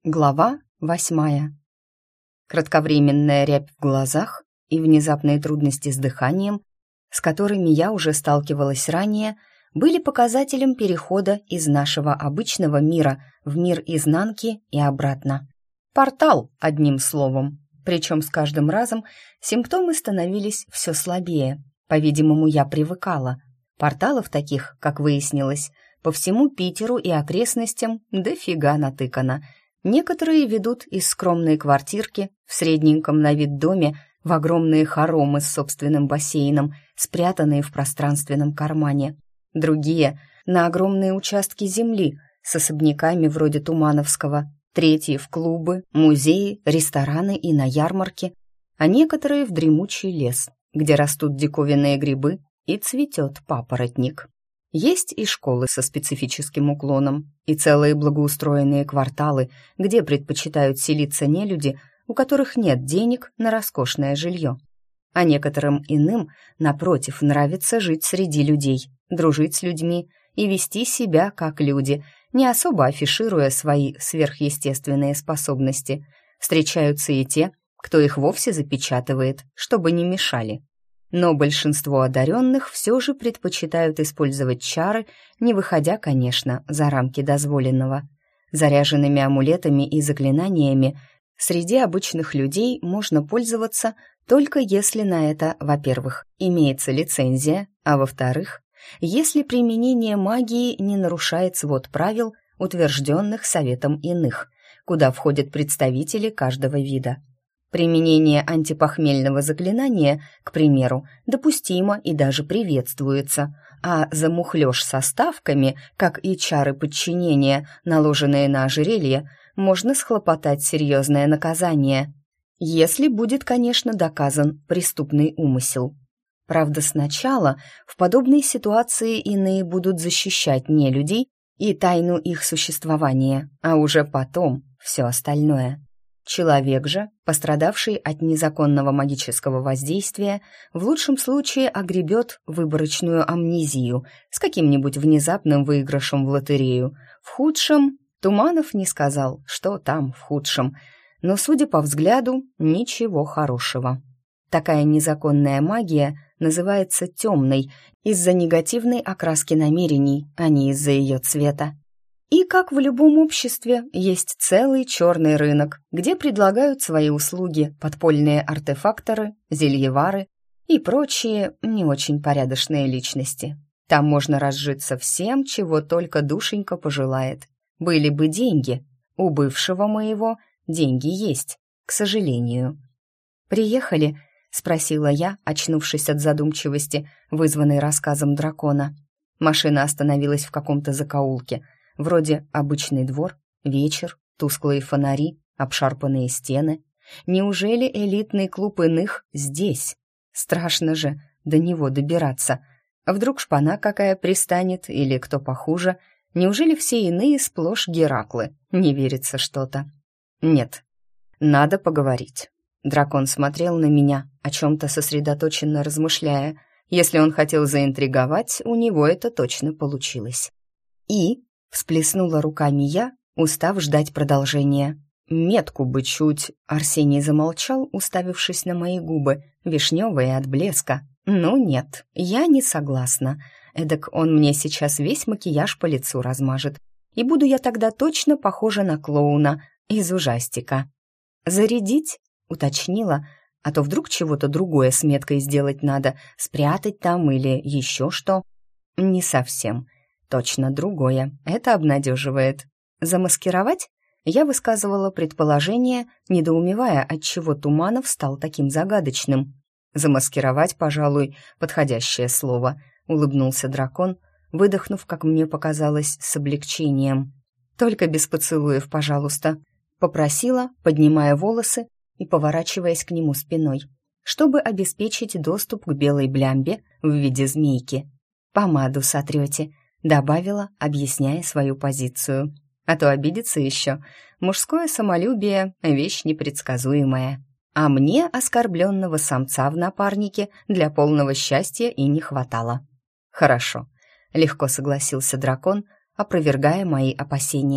Глава 8. Кратковременная рябь в глазах и внезапные трудности с дыханием, с которыми я уже сталкивалась ранее, были показателем перехода из нашего обычного мира в мир изнанки и обратно. Портал, одним словом. Причем с каждым разом симптомы становились все слабее. По-видимому, я привыкала. Порталов таких, как выяснилось, по всему Питеру и окрестностям дофига натыкано. Некоторые ведут из скромной квартирки в средненьком на вид доме в огромные хоромы с собственным бассейном, спрятанные в пространственном кармане. Другие — на огромные участки земли с особняками вроде Тумановского. Третьи — в клубы, музеи, рестораны и на ярмарке. А некоторые — в дремучий лес, где растут диковинные грибы и цветет папоротник. Есть и школы со специфическим уклоном, и целые благоустроенные кварталы, где предпочитают селиться нелюди, у которых нет денег на роскошное жилье. А некоторым иным, напротив, нравится жить среди людей, дружить с людьми и вести себя как люди, не особо афишируя свои сверхъестественные способности. Встречаются и те, кто их вовсе запечатывает, чтобы не мешали. Но большинство одаренных все же предпочитают использовать чары, не выходя, конечно, за рамки дозволенного. Заряженными амулетами и заклинаниями среди обычных людей можно пользоваться только если на это, во-первых, имеется лицензия, а во-вторых, если применение магии не нарушает свод правил, утвержденных Советом Иных, куда входят представители каждого вида. Применение антипохмельного заклинания, к примеру, допустимо и даже приветствуется, а за мухлёж со ставками, как и чары подчинения, наложенные на ожерелье, можно схлопотать серьезное наказание, если будет, конечно, доказан преступный умысел. Правда, сначала в подобной ситуации иные будут защищать нелюдей и тайну их существования, а уже потом все остальное. Человек же, пострадавший от незаконного магического воздействия, в лучшем случае огребет выборочную амнезию с каким-нибудь внезапным выигрышем в лотерею. В худшем Туманов не сказал, что там в худшем, но, судя по взгляду, ничего хорошего. Такая незаконная магия называется темной из-за негативной окраски намерений, а не из-за ее цвета. И, как в любом обществе, есть целый черный рынок, где предлагают свои услуги подпольные артефакторы, зельевары и прочие не очень порядочные личности. Там можно разжиться всем, чего только душенька пожелает. Были бы деньги. У бывшего моего деньги есть, к сожалению. «Приехали?» — спросила я, очнувшись от задумчивости, вызванной рассказом дракона. Машина остановилась в каком-то закоулке. Вроде обычный двор, вечер, тусклые фонари, обшарпанные стены. Неужели элитный клуб иных здесь? Страшно же до него добираться. Вдруг шпана какая пристанет или кто похуже? Неужели все иные сплошь Гераклы? Не верится что-то. Нет, надо поговорить. Дракон смотрел на меня, о чем-то сосредоточенно размышляя. Если он хотел заинтриговать, у него это точно получилось. И... всплеснула руками я, устав ждать продолжения. «Метку бы чуть...» Арсений замолчал, уставившись на мои губы, вишневые от блеска. «Ну нет, я не согласна. Эдак он мне сейчас весь макияж по лицу размажет. И буду я тогда точно похожа на клоуна из ужастика». «Зарядить?» — уточнила, а то вдруг чего-то другое с меткой сделать надо, спрятать там или еще что. «Не совсем». Точно другое. Это обнадеживает. Замаскировать? Я высказывала предположение, недоумевая, отчего Туманов стал таким загадочным. Замаскировать, пожалуй, подходящее слово, улыбнулся дракон, выдохнув, как мне показалось, с облегчением. Только без поцелуев, пожалуйста, попросила, поднимая волосы и поворачиваясь к нему спиной, чтобы обеспечить доступ к белой блямбе в виде змейки. Помаду сотрете, добавила, объясняя свою позицию. А то обидится еще. Мужское самолюбие — вещь непредсказуемая. А мне оскорбленного самца в напарнике для полного счастья и не хватало. «Хорошо», — легко согласился дракон, опровергая мои опасения.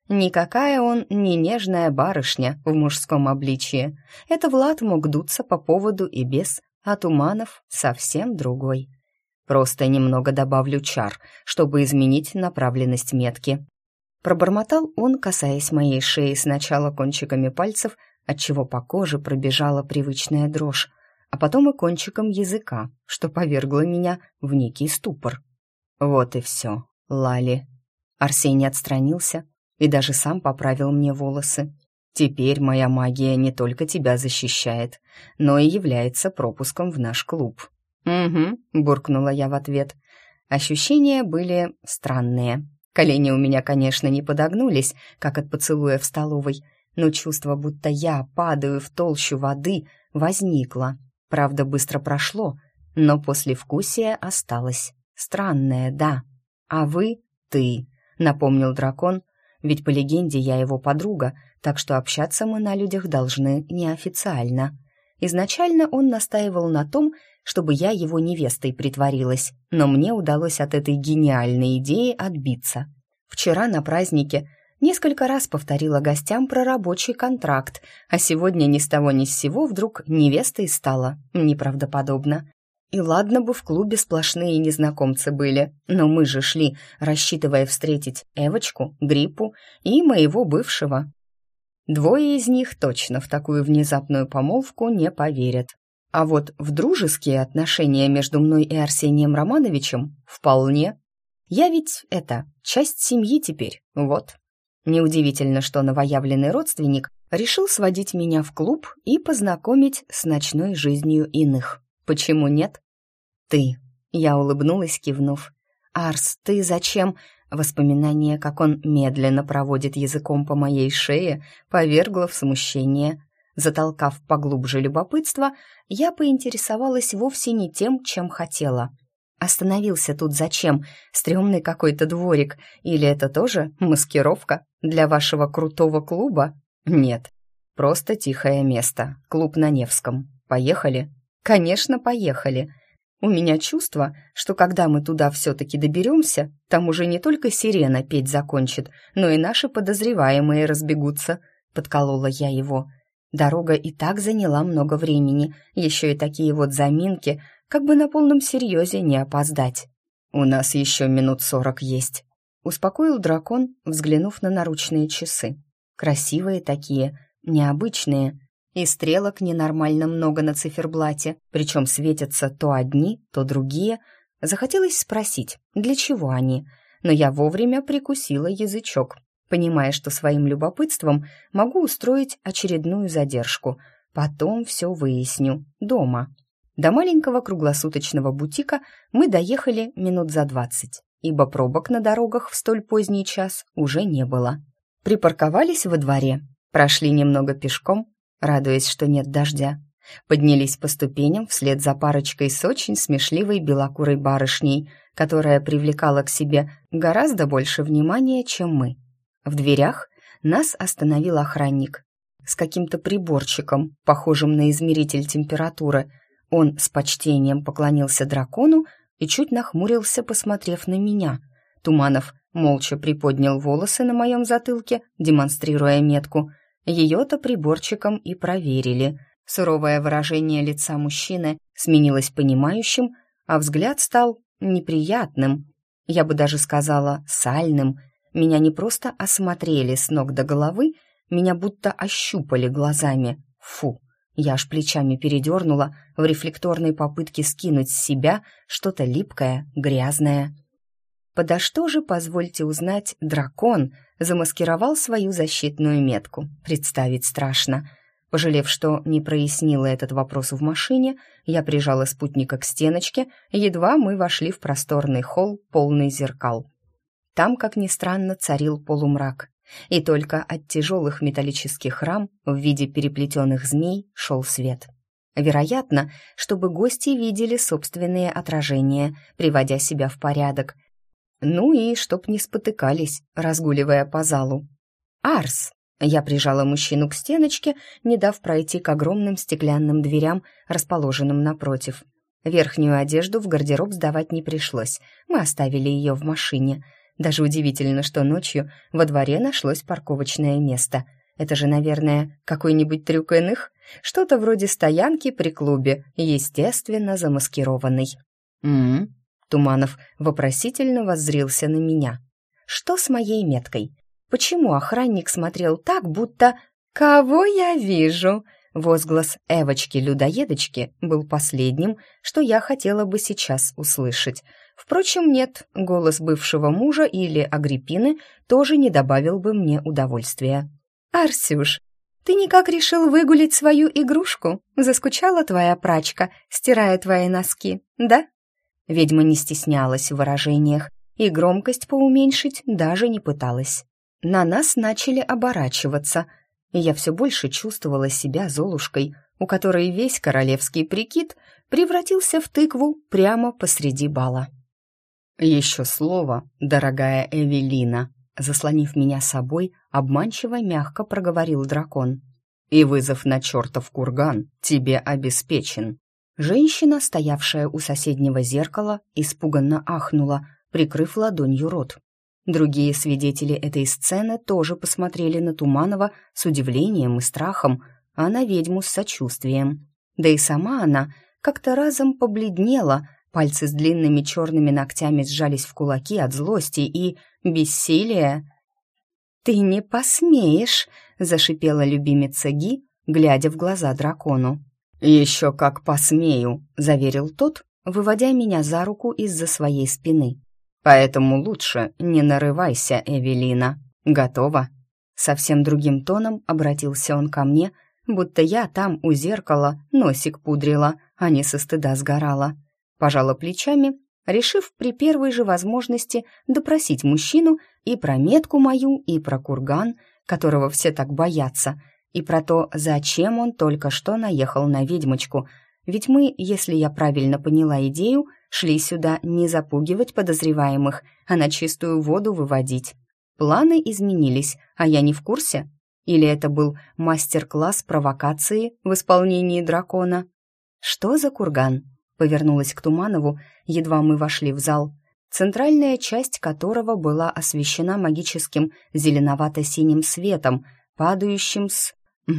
Никакая он не нежная барышня в мужском обличье. Это Влад мог дуться по поводу и без, а Туманов совсем другой. Просто немного добавлю чар, чтобы изменить направленность метки. Пробормотал он, касаясь моей шеи сначала кончиками пальцев, отчего по коже пробежала привычная дрожь, а потом и кончиком языка, что повергло меня в некий ступор. Вот и все, Лали. Арсений отстранился и даже сам поправил мне волосы. Теперь моя магия не только тебя защищает, но и является пропуском в наш клуб. «Угу», — буркнула я в ответ. Ощущения были странные. Колени у меня, конечно, не подогнулись, как от поцелуя в столовой, но чувство, будто я падаю в толщу воды, возникло. Правда, быстро прошло, но послевкусие осталось. Странное, да. «А вы — ты», — напомнил дракон, ведь по легенде я его подруга, так что общаться мы на людях должны неофициально. Изначально он настаивал на том, чтобы я его невестой притворилась, но мне удалось от этой гениальной идеи отбиться. Вчера на празднике несколько раз повторила гостям про рабочий контракт, а сегодня ни с того ни с сего вдруг невестой стала. Неправдоподобно. И ладно бы в клубе сплошные незнакомцы были, но мы же шли, рассчитывая встретить Эвочку, Гриппу и моего бывшего. Двое из них точно в такую внезапную помолвку не поверят. А вот в дружеские отношения между мной и Арсением Романовичем вполне. Я ведь, часть семьи теперь, вот. Неудивительно, что новоявленный родственник решил сводить меня в клуб и познакомить с ночной жизнью иных. Почему нет? Ты. Я улыбнулась, кивнув. Арс, ты зачем? Воспоминание, как он медленно проводит языком по моей шее, повергло в смущение. Затолкав поглубже любопытство, я поинтересовалась вовсе не тем, чем хотела. Остановился тут зачем? Стрёмный какой-то дворик. Или это тоже маскировка для вашего крутого клуба? Нет, просто тихое место. Клуб на Невском. Поехали? Конечно, поехали. У меня чувство, что когда мы туда все-таки доберемся, там уже не только сирена петь закончит, но и наши подозреваемые разбегутся. Подколола я его. Дорога и так заняла много времени, еще и такие вот заминки, как бы на полном серьезе не опоздать. «У нас еще минут 40 есть», — успокоил дракон, взглянув на наручные часы. Красивые такие, необычные, и стрелок ненормально много на циферблате, причем светятся то одни, то другие. Захотелось спросить, для чего они, но я вовремя прикусила язычок, понимая, что своим любопытством могу устроить очередную задержку. Потом все выясню дома. До маленького круглосуточного бутика мы доехали минут за 20, ибо пробок на дорогах в столь поздний час уже не было. Припарковались во дворе, прошли немного пешком, радуясь, что нет дождя. Поднялись по ступеням вслед за парочкой с очень смешливой белокурой барышней, которая привлекала к себе гораздо больше внимания, чем мы. В дверях нас остановил охранник с каким-то приборчиком, похожим на измеритель температуры. Он с почтением поклонился дракону и чуть нахмурился, посмотрев на меня. Туманов молча приподнял волосы на моем затылке, демонстрируя метку. Ее-то приборчиком и проверили. Суровое выражение лица мужчины сменилось понимающим, а взгляд стал неприятным. Я бы даже сказала, сальным. Меня не просто осмотрели с ног до головы, меня будто ощупали глазами. Фу, я аж плечами передернула в рефлекторной попытке скинуть с себя что-то липкое, грязное. Подо что же, позвольте узнать, дракон замаскировал свою защитную метку? Представить страшно. Пожалев, что не прояснила этот вопрос в машине, я прижала спутника к стеночке, едва мы вошли в просторный холл, полный зеркал. Там, как ни странно, царил полумрак, и только от тяжелых металлических рам в виде переплетенных змей шел свет. Вероятно, чтобы гости видели собственные отражения, приводя себя в порядок. Ну и чтоб не спотыкались, разгуливая по залу. «Арс!» Я прижала мужчину к стеночке, не дав пройти к огромным стеклянным дверям, расположенным напротив. Верхнюю одежду в гардероб сдавать не пришлось, мы оставили ее в машине. Даже удивительно, что ночью во дворе нашлось парковочное место. Это же, наверное, какой-нибудь трюк иных? Что-то вроде стоянки при клубе, естественно, замаскированной. «М-м-м», Туманов вопросительно воззрился на меня. «Что с моей меткой? Почему охранник смотрел так, будто... Кого я вижу?» Возглас Эвочки-людоедочки был последним, что я хотела бы сейчас услышать. Впрочем, нет, голос бывшего мужа или Агриппины тоже не добавил бы мне удовольствия. «Арсюш, ты никак решил выгулить свою игрушку? Заскучала твоя прачка, стирая твои носки, да?» Ведьма не стеснялась в выражениях и громкость поуменьшить даже не пыталась. На нас начали оборачиваться, и я все больше чувствовала себя Золушкой, у которой весь королевский прикид превратился в тыкву прямо посреди бала. «Еще слово, дорогая Эвелина», заслонив меня собой, обманчиво мягко проговорил дракон. «И вызов на чертов курган тебе обеспечен». Женщина, стоявшая у соседнего зеркала, испуганно ахнула, прикрыв ладонью рот. Другие свидетели этой сцены тоже посмотрели на Туманова с удивлением и страхом, а на ведьму с сочувствием. Да и сама она как-то разом побледнела, пальцы с длинными черными ногтями сжались в кулаки от злости и бессилия. «Ты не посмеешь!» — зашипела любимица Ги, глядя в глаза дракону. «Еще как посмею!» — заверил тот, выводя меня за руку из-за своей спины. «Поэтому лучше не нарывайся, Эвелина. Готова?» Совсем другим тоном обратился он ко мне, будто я там у зеркала носик пудрила, а не со стыда сгорала. Пожала плечами, решив при первой же возможности допросить мужчину и про метку мою, и про курган, которого все так боятся, и про то, зачем он только что наехал на ведьмочку. Ведь мы, если я правильно поняла идею, шли сюда не запугивать подозреваемых, а на чистую воду выводить. Планы изменились, а я не в курсе? Или это был мастер-класс провокации в исполнении дракона? «Что за курган?» — повернулась к Туманову, едва мы вошли в зал, центральная часть которого была освещена магическим зеленовато-синим светом, падающим с...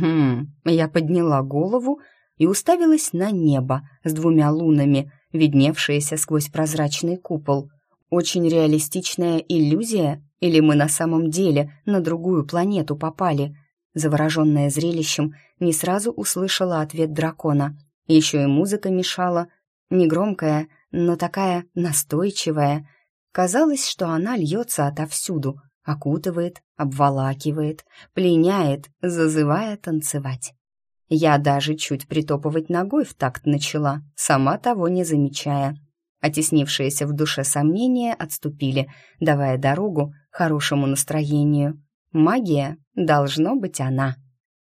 Я подняла голову и уставилась на небо с двумя лунами, видневшиеся сквозь прозрачный купол. Очень реалистичная иллюзия, или мы на самом деле на другую планету попали? Завороженная зрелищем, не сразу услышала ответ дракона. Еще и музыка мешала, негромкая, но такая настойчивая. Казалось, что она льется отовсюду, окутывает, обволакивает, пленяет, зазывая танцевать. Я даже чуть притопывать ногой в такт начала, сама того не замечая. Оттеснившиеся в душе сомнения отступили, давая дорогу хорошему настроению. Магия должно быть она.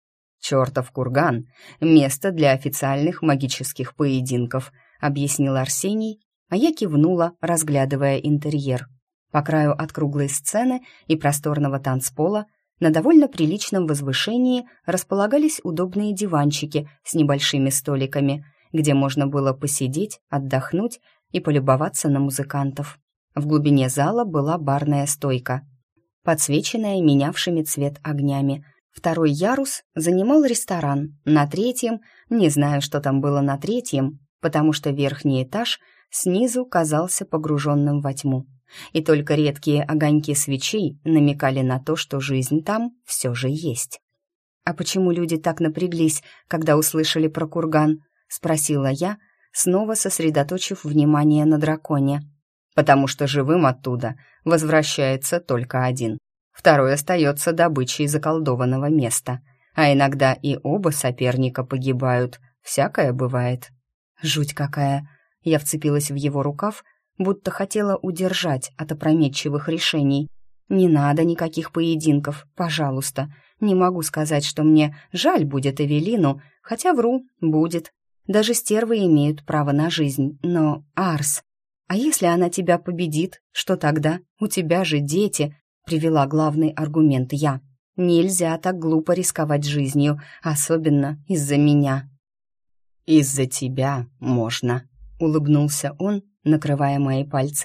«Чертов курган — место для официальных магических поединков», — объяснил Арсений, а я кивнула, разглядывая интерьер. По краю от круглой сцены и просторного танцпола на довольно приличном возвышении располагались удобные диванчики с небольшими столиками, где можно было посидеть, отдохнуть и полюбоваться на музыкантов. В глубине зала была барная стойка, подсвеченная менявшими цвет огнями. Второй ярус занимал ресторан, на третьем, не знаю, что там было на третьем, потому что верхний этаж снизу казался погруженным во тьму. И только редкие огоньки свечей намекали на то, что жизнь там все же есть. «А почему люди так напряглись, когда услышали про курган?» — спросила я, снова сосредоточив внимание на драконе. «Потому что живым оттуда возвращается только один. Второй остается добычей заколдованного места. А иногда и оба соперника погибают. Всякое бывает». «Жуть какая!» Я вцепилась в его рукав, будто хотела удержать от опрометчивых решений. «Не надо никаких поединков, пожалуйста. Не могу сказать, что мне жаль будет Эвелину, хотя вру, будет. Даже стервы имеют право на жизнь, но, Арс, а если она тебя победит, что тогда? У тебя же дети», — привела главный аргумент я. «Нельзя так глупо рисковать жизнью, особенно из-за меня». «Из-за тебя можно», — улыбнулся он, накрывая мои пальцы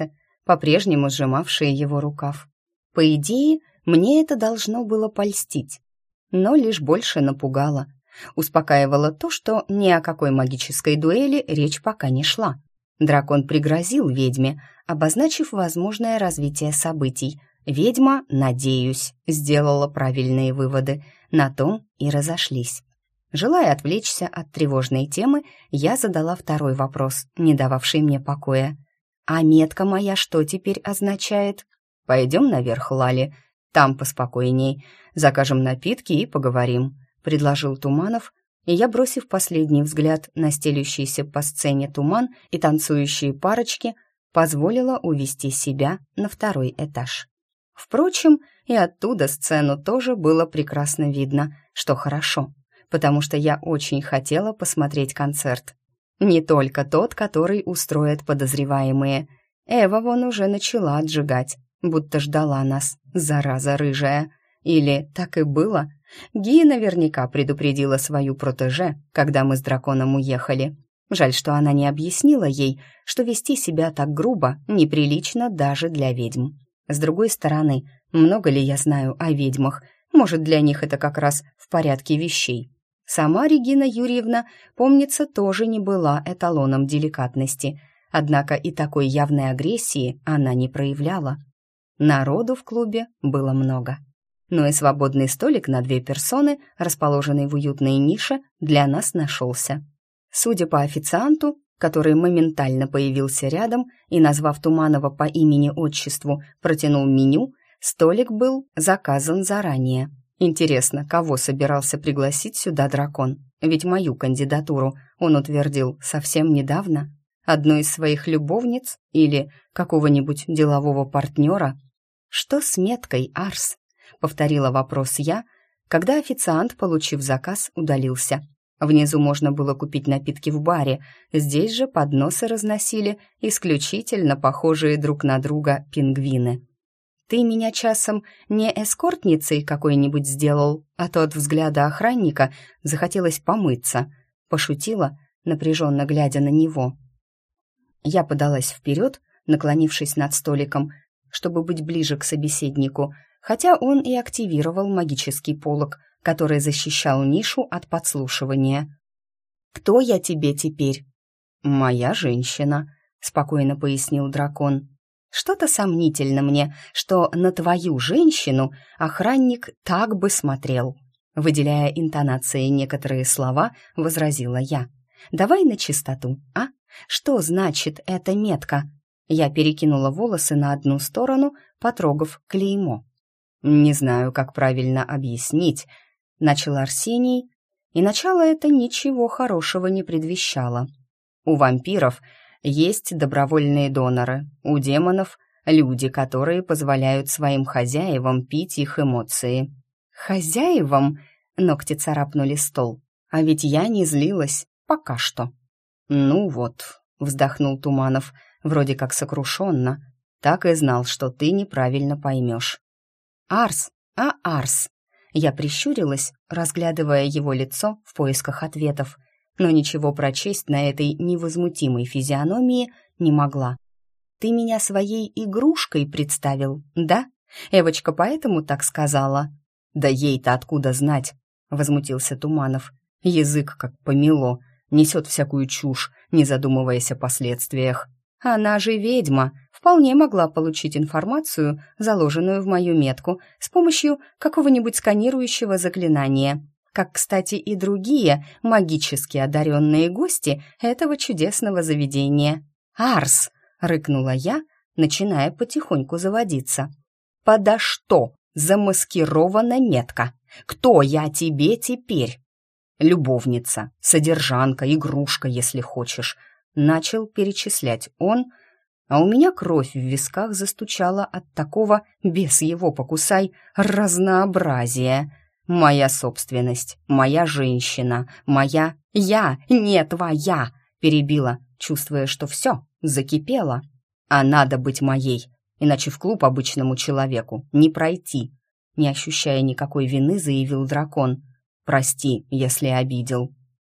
по-прежнему сжимавшие его рукав. По идее, мне это должно было польстить, но лишь больше напугало. Успокаивало то, что ни о какой магической дуэли речь пока не шла. Дракон пригрозил ведьме, обозначив возможное развитие событий. Ведьма, надеюсь, сделала правильные выводы, на том и разошлись. Желая отвлечься от тревожной темы, я задала второй вопрос, не дававший мне покоя. «А метка моя что теперь означает?» «Пойдем наверх, Лали, там поспокойней. Закажем напитки и поговорим», — предложил Туманов, и я, бросив последний взгляд на стелющийся по сцене туман и танцующие парочки, позволила увести себя на второй этаж. Впрочем, и оттуда сцену тоже было прекрасно видно, что хорошо, потому что я очень хотела посмотреть концерт. Не только тот, который устроят подозреваемые. Эва вон уже начала отжигать, будто ждала нас, зараза рыжая. Или так и было. Ги наверняка предупредила свою протеже, когда мы с драконом уехали. Жаль, что она не объяснила ей, что вести себя так грубо неприлично даже для ведьм. С другой стороны, много ли я знаю о ведьмах? Может, для них это как раз в порядке вещей. Сама Регина Юрьевна, помнится, тоже не была эталоном деликатности, однако и такой явной агрессии она не проявляла. Народу в клубе было много. Но и свободный столик на 2 персоны, расположенный в уютной нише, для нас нашелся. Судя по официанту, который моментально появился рядом и, назвав Туманова по имени-отчеству, протянул меню, столик был заказан заранее. Интересно, кого собирался пригласить сюда дракон? Ведь мою кандидатуру он утвердил совсем недавно. Одну из своих любовниц или какого-нибудь делового партнера? «Что с меткой, Арс?» — повторила вопрос я, когда официант, получив заказ, удалился. Внизу можно было купить напитки в баре, здесь же подносы разносили исключительно похожие друг на друга пингвины. «Ты меня часом не эскортницей какой-нибудь сделал, а то от взгляда охранника захотелось помыться», — пошутила, напряженно глядя на него. Я подалась вперед, наклонившись над столиком, чтобы быть ближе к собеседнику, хотя он и активировал магический полог, который защищал нишу от подслушивания. «Кто я тебе теперь?» «Моя женщина», — спокойно пояснил дракон. «Что-то сомнительно мне, что на твою женщину охранник так бы смотрел». Выделяя интонацией некоторые слова, возразила я. «Давай на чистоту, а? Что значит эта метка?» Я перекинула волосы на одну сторону, потрогав клеймо. «Не знаю, как правильно объяснить», — начал Арсений, и начало это ничего хорошего не предвещало. «У вампиров есть добровольные доноры, у демонов — люди, которые позволяют своим хозяевам пить их эмоции». «Хозяевам?» — ногти царапнули стол. «А ведь я не злилась, пока что». «Ну вот», — вздохнул Туманов, вроде как сокрушенно, «так и знал, что ты неправильно поймешь». «Арс, Арс!» Я прищурилась, разглядывая его лицо в поисках ответов, но ничего прочесть на этой невозмутимой физиономии не могла. «Ты меня своей игрушкой представил, да? Эвочка поэтому так сказала?» «Да ей-то откуда знать?» — возмутился Туманов. «Язык как помело, несет всякую чушь, не задумываясь о последствиях. Она же ведьма, вполне могла получить информацию, заложенную в мою метку, с помощью какого-нибудь сканирующего заклинания. Как, кстати, и другие магически одаренные гости этого чудесного заведения. «Арс!» — рыкнула я, начиная потихоньку заводиться. «Подо что замаскирована метка? Кто я тебе теперь?» «Любовница, содержанка, игрушка, если хочешь», — начал перечислять он, а у меня кровь в висках застучала от такого, бес его покусай, разнообразия. «Моя собственность, моя женщина, моя... Я, не твоя!» — перебила, чувствуя, что все, закипело. «А надо быть моей, иначе в клуб обычному человеку не пройти», — не ощущая никакой вины, заявил дракон. «Прости, если обидел.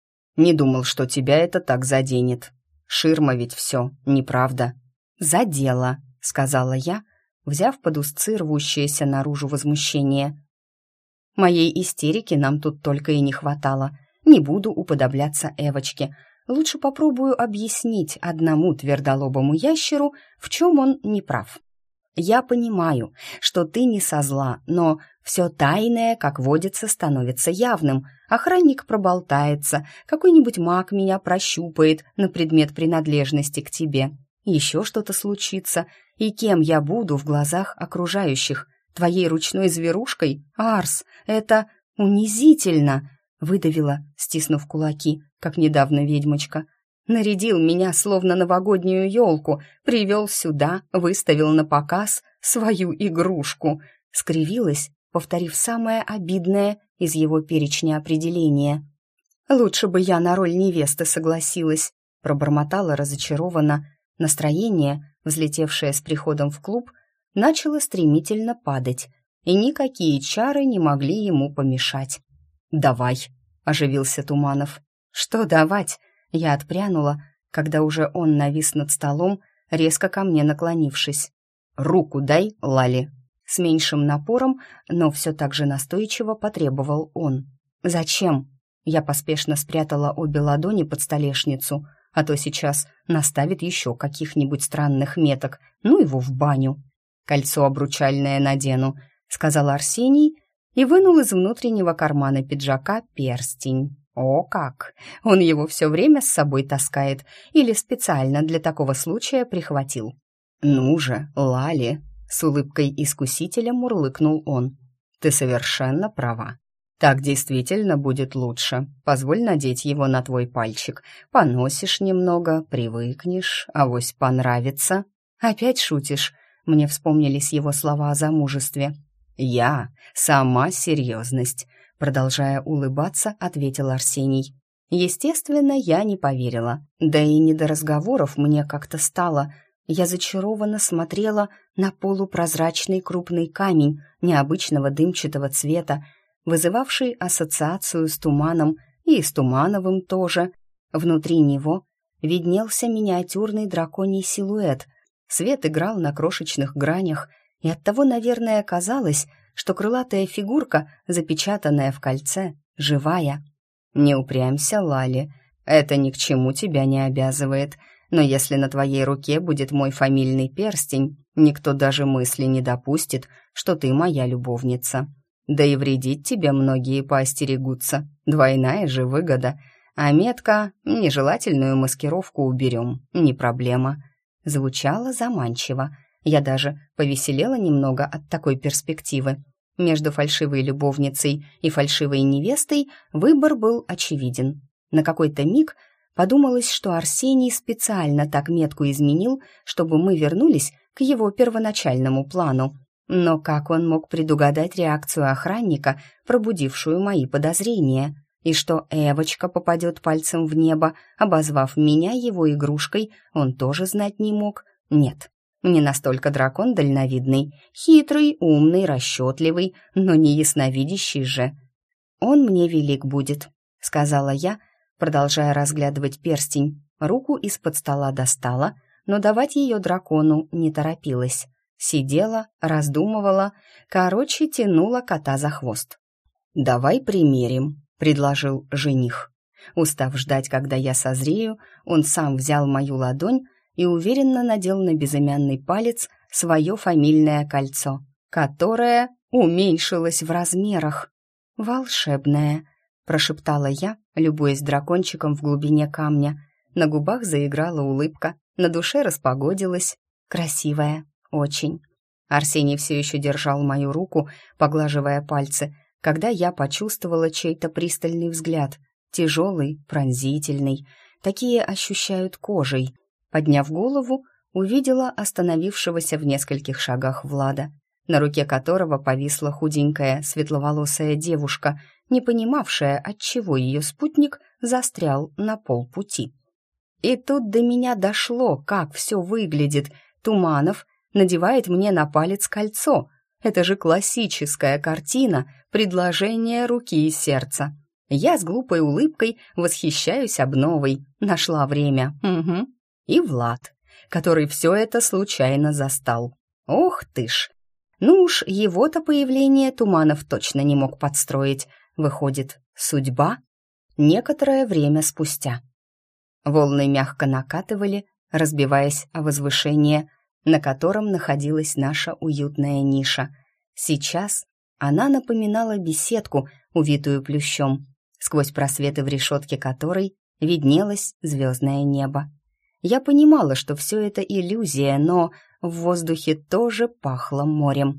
Не думал, что тебя это так заденет. Ширма ведь все, неправда». «Задело», — сказала я, взяв под узцы рвущееся наружу возмущение. «Моей истерики нам тут только и не хватало. Не буду уподобляться Эвочке. Лучше попробую объяснить одному твердолобому ящеру, в чем он не прав. Я понимаю, что ты не со зла, но все тайное, как водится, становится явным. Охранник проболтается, какой-нибудь маг меня прощупает на предмет принадлежности к тебе. Еще что-то случится, и кем я буду в глазах окружающих? Твоей ручной зверушкой? Арс, это унизительно!» выдавила, стиснув кулаки, как недавно ведьмочка. Нарядил меня, словно новогоднюю елку, привел сюда, выставил на показ свою игрушку. Скривилась, повторив самое обидное из его перечня определения. «Лучше бы я на роль невесты согласилась», пробормотала разочарованно. Настроение, взлетевшее с приходом в клуб, начало стремительно падать, и никакие чары не могли ему помешать. «Давай», — оживился Туманов. «Что давать?» Я отпрянула, когда уже он навис над столом, резко ко мне наклонившись. «Руку дай, Лали!» С меньшим напором, но все так же настойчиво потребовал он. «Зачем?» Я поспешно спрятала обе ладони под столешницу, а то сейчас наставит еще каких-нибудь странных меток, ну его в баню. «Кольцо обручальное надену», — сказал Арсений и вынул из внутреннего кармана пиджака перстень. О как! Он его все время с собой таскает или специально для такого случая прихватил. «Ну же, Лали!» — с улыбкой искусителя мурлыкнул он. «Ты совершенно права. Так действительно будет лучше. Позволь надеть его на твой пальчик. Поносишь немного, привыкнешь, авось понравится». «Опять шутишь?» — мне вспомнились его слова о замужестве. «Я сама серьезность», — продолжая улыбаться, ответил Арсений. Естественно, я не поверила. Да и не до разговоров мне как-то стало. Я зачарованно смотрела на полупрозрачный крупный камень необычного дымчатого цвета, вызывавший ассоциацию с туманом и с Тумановым тоже. Внутри него виднелся миниатюрный драконий силуэт. Свет играл на крошечных гранях, и оттого, наверное, казалось, что крылатая фигурка, запечатанная в кольце, живая. «Не упрямься, Лали, это ни к чему тебя не обязывает, но если на твоей руке будет мой фамильный перстень, никто даже мысли не допустит, что ты моя любовница. Да и вредить тебе многие поостерегутся, двойная же выгода, а метка, нежелательную маскировку уберем, не проблема». Звучало заманчиво. Я даже повеселела немного от такой перспективы. Между фальшивой любовницей и фальшивой невестой выбор был очевиден. На какой-то миг подумалось, что Арсений специально так метку изменил, чтобы мы вернулись к его первоначальному плану. Но как он мог предугадать реакцию охранника, пробудившую мои подозрения? И что Эвочка попадет пальцем в небо, обозвав меня его игрушкой, он тоже знать не мог? Нет. Не настолько дракон дальновидный, хитрый, умный, расчетливый, но не ясновидящий же. «Он мне велик будет», — сказала я, продолжая разглядывать перстень. Руку из-под стола достала, но давать ее дракону не торопилась. Сидела, раздумывала, короче, тянула кота за хвост. «Давай примерим», — предложил жених. Устав ждать, когда я созрею, он сам взял мою ладонь и уверенно надел на безымянный палец свое фамильное кольцо, которое уменьшилось в размерах. «Волшебное», — прошептала я, любуясь дракончиком в глубине камня. На губах заиграла улыбка, на душе распогодилась. «Красивая, очень». Арсений все еще держал мою руку, поглаживая пальцы, когда я почувствовала чей-то пристальный взгляд, тяжелый, пронзительный. Такие ощущают кожей. Подняв голову, увидела остановившегося в нескольких шагах Влада, на руке которого повисла худенькая светловолосая девушка, не понимавшая, отчего ее спутник застрял на полпути. И тут до меня дошло, как все выглядит. Туманов надевает мне на палец кольцо. Это же классическая картина предложения руки и сердца. Я с глупой улыбкой восхищаюсь обновой. Нашла время. Угу. И Влад, который все это случайно застал. Ох ты ж! Ну уж его-то появление Туманов точно не мог подстроить. Выходит, судьба? Некоторое время спустя. Волны мягко накатывали, разбиваясь о возвышение, на котором находилась наша уютная ниша. Сейчас она напоминала беседку, увитую плющом, сквозь просветы в решетке которой виднелось звездное небо. Я понимала, что все это иллюзия, но в воздухе тоже пахло морем.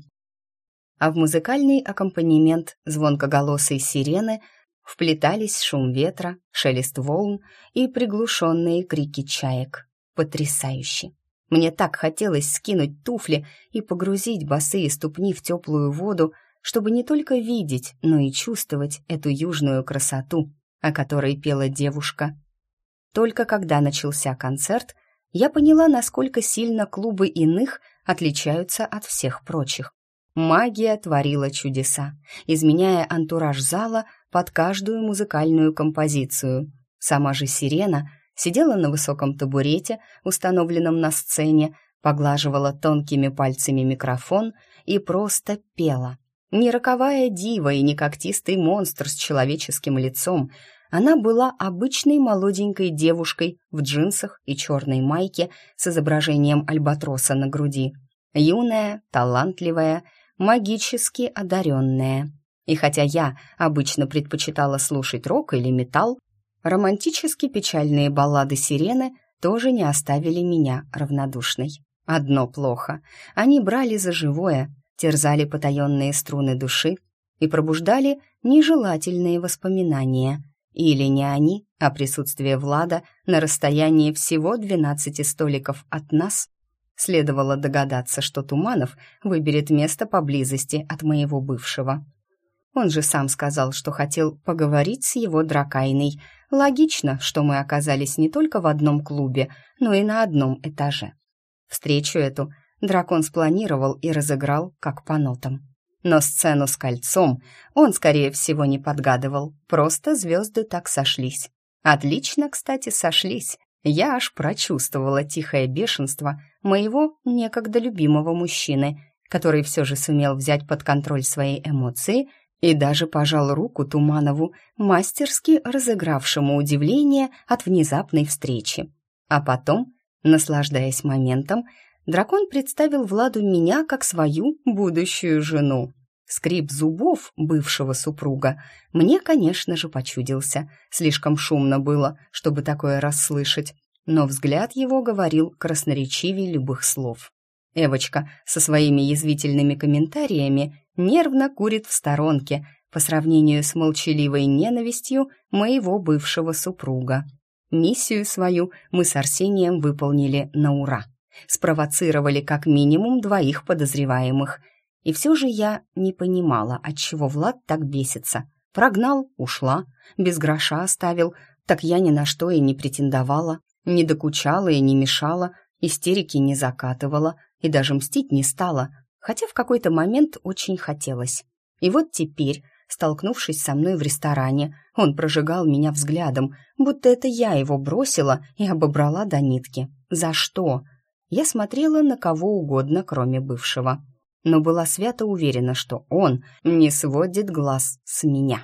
А в музыкальный аккомпанемент звонкоголосой сирены вплетались шум ветра, шелест волн и приглушенные крики чаек. Потрясающе! Мне так хотелось скинуть туфли и погрузить босые ступни в теплую воду, чтобы не только видеть, но и чувствовать эту южную красоту, о которой пела девушка. Только когда начался концерт, я поняла, насколько сильно клубы иных отличаются от всех прочих. Магия творила чудеса, изменяя антураж зала под каждую музыкальную композицию. Сама же сирена сидела на высоком табурете, установленном на сцене, поглаживала тонкими пальцами микрофон и просто пела. Не роковая дива и не когтистый монстр с человеческим лицом. Она была обычной молоденькой девушкой в джинсах и черной майке с изображением альбатроса на груди. Юная, талантливая, магически одаренная. И хотя я обычно предпочитала слушать рок или металл, романтически печальные баллады сирены тоже не оставили меня равнодушной. Одно плохо. Они брали за живое, терзали потаенные струны души и пробуждали нежелательные воспоминания. Или не они, а присутствие Влада на расстоянии всего 12 столиков от нас. Следовало догадаться, что Туманов выберет место поблизости от моего бывшего. Он же сам сказал, что хотел поговорить с его дракайной. Логично, что мы оказались не только в одном клубе, но и на одном этаже. Встречу эту дракон спланировал и разыграл как по нотам. Но сцену с кольцом он, скорее всего, не подгадывал. Просто звезды так сошлись. Отлично, кстати, сошлись. Я аж прочувствовала тихое бешенство моего некогда любимого мужчины, который все же сумел взять под контроль свои эмоции и даже пожал руку Туманову, мастерски разыгравшему удивление от внезапной встречи. А потом, наслаждаясь моментом, дракон представил Владу меня как свою будущую жену. Скрип зубов бывшего супруга мне, конечно же, почудился. Слишком шумно было, чтобы такое расслышать, но взгляд его говорил красноречивее любых слов. Эвочка со своими язвительными комментариями нервно курит в сторонке по сравнению с молчаливой ненавистью моего бывшего супруга. Миссию свою мы с Арсением выполнили на ура. Спровоцировали как минимум 2 подозреваемых. И все же я не понимала, отчего Влад так бесится. Прогнал, ушла, без гроша оставил, так я ни на что и не претендовала, не докучала и не мешала, истерики не закатывала и даже мстить не стала, хотя в какой-то момент очень хотелось. И вот теперь, столкнувшись со мной в ресторане, он прожигал меня взглядом, будто это я его бросила и обобрала до нитки. За что? Я смотрела на кого угодно, кроме бывшего, но была свято уверена, что он не сводит глаз с меня.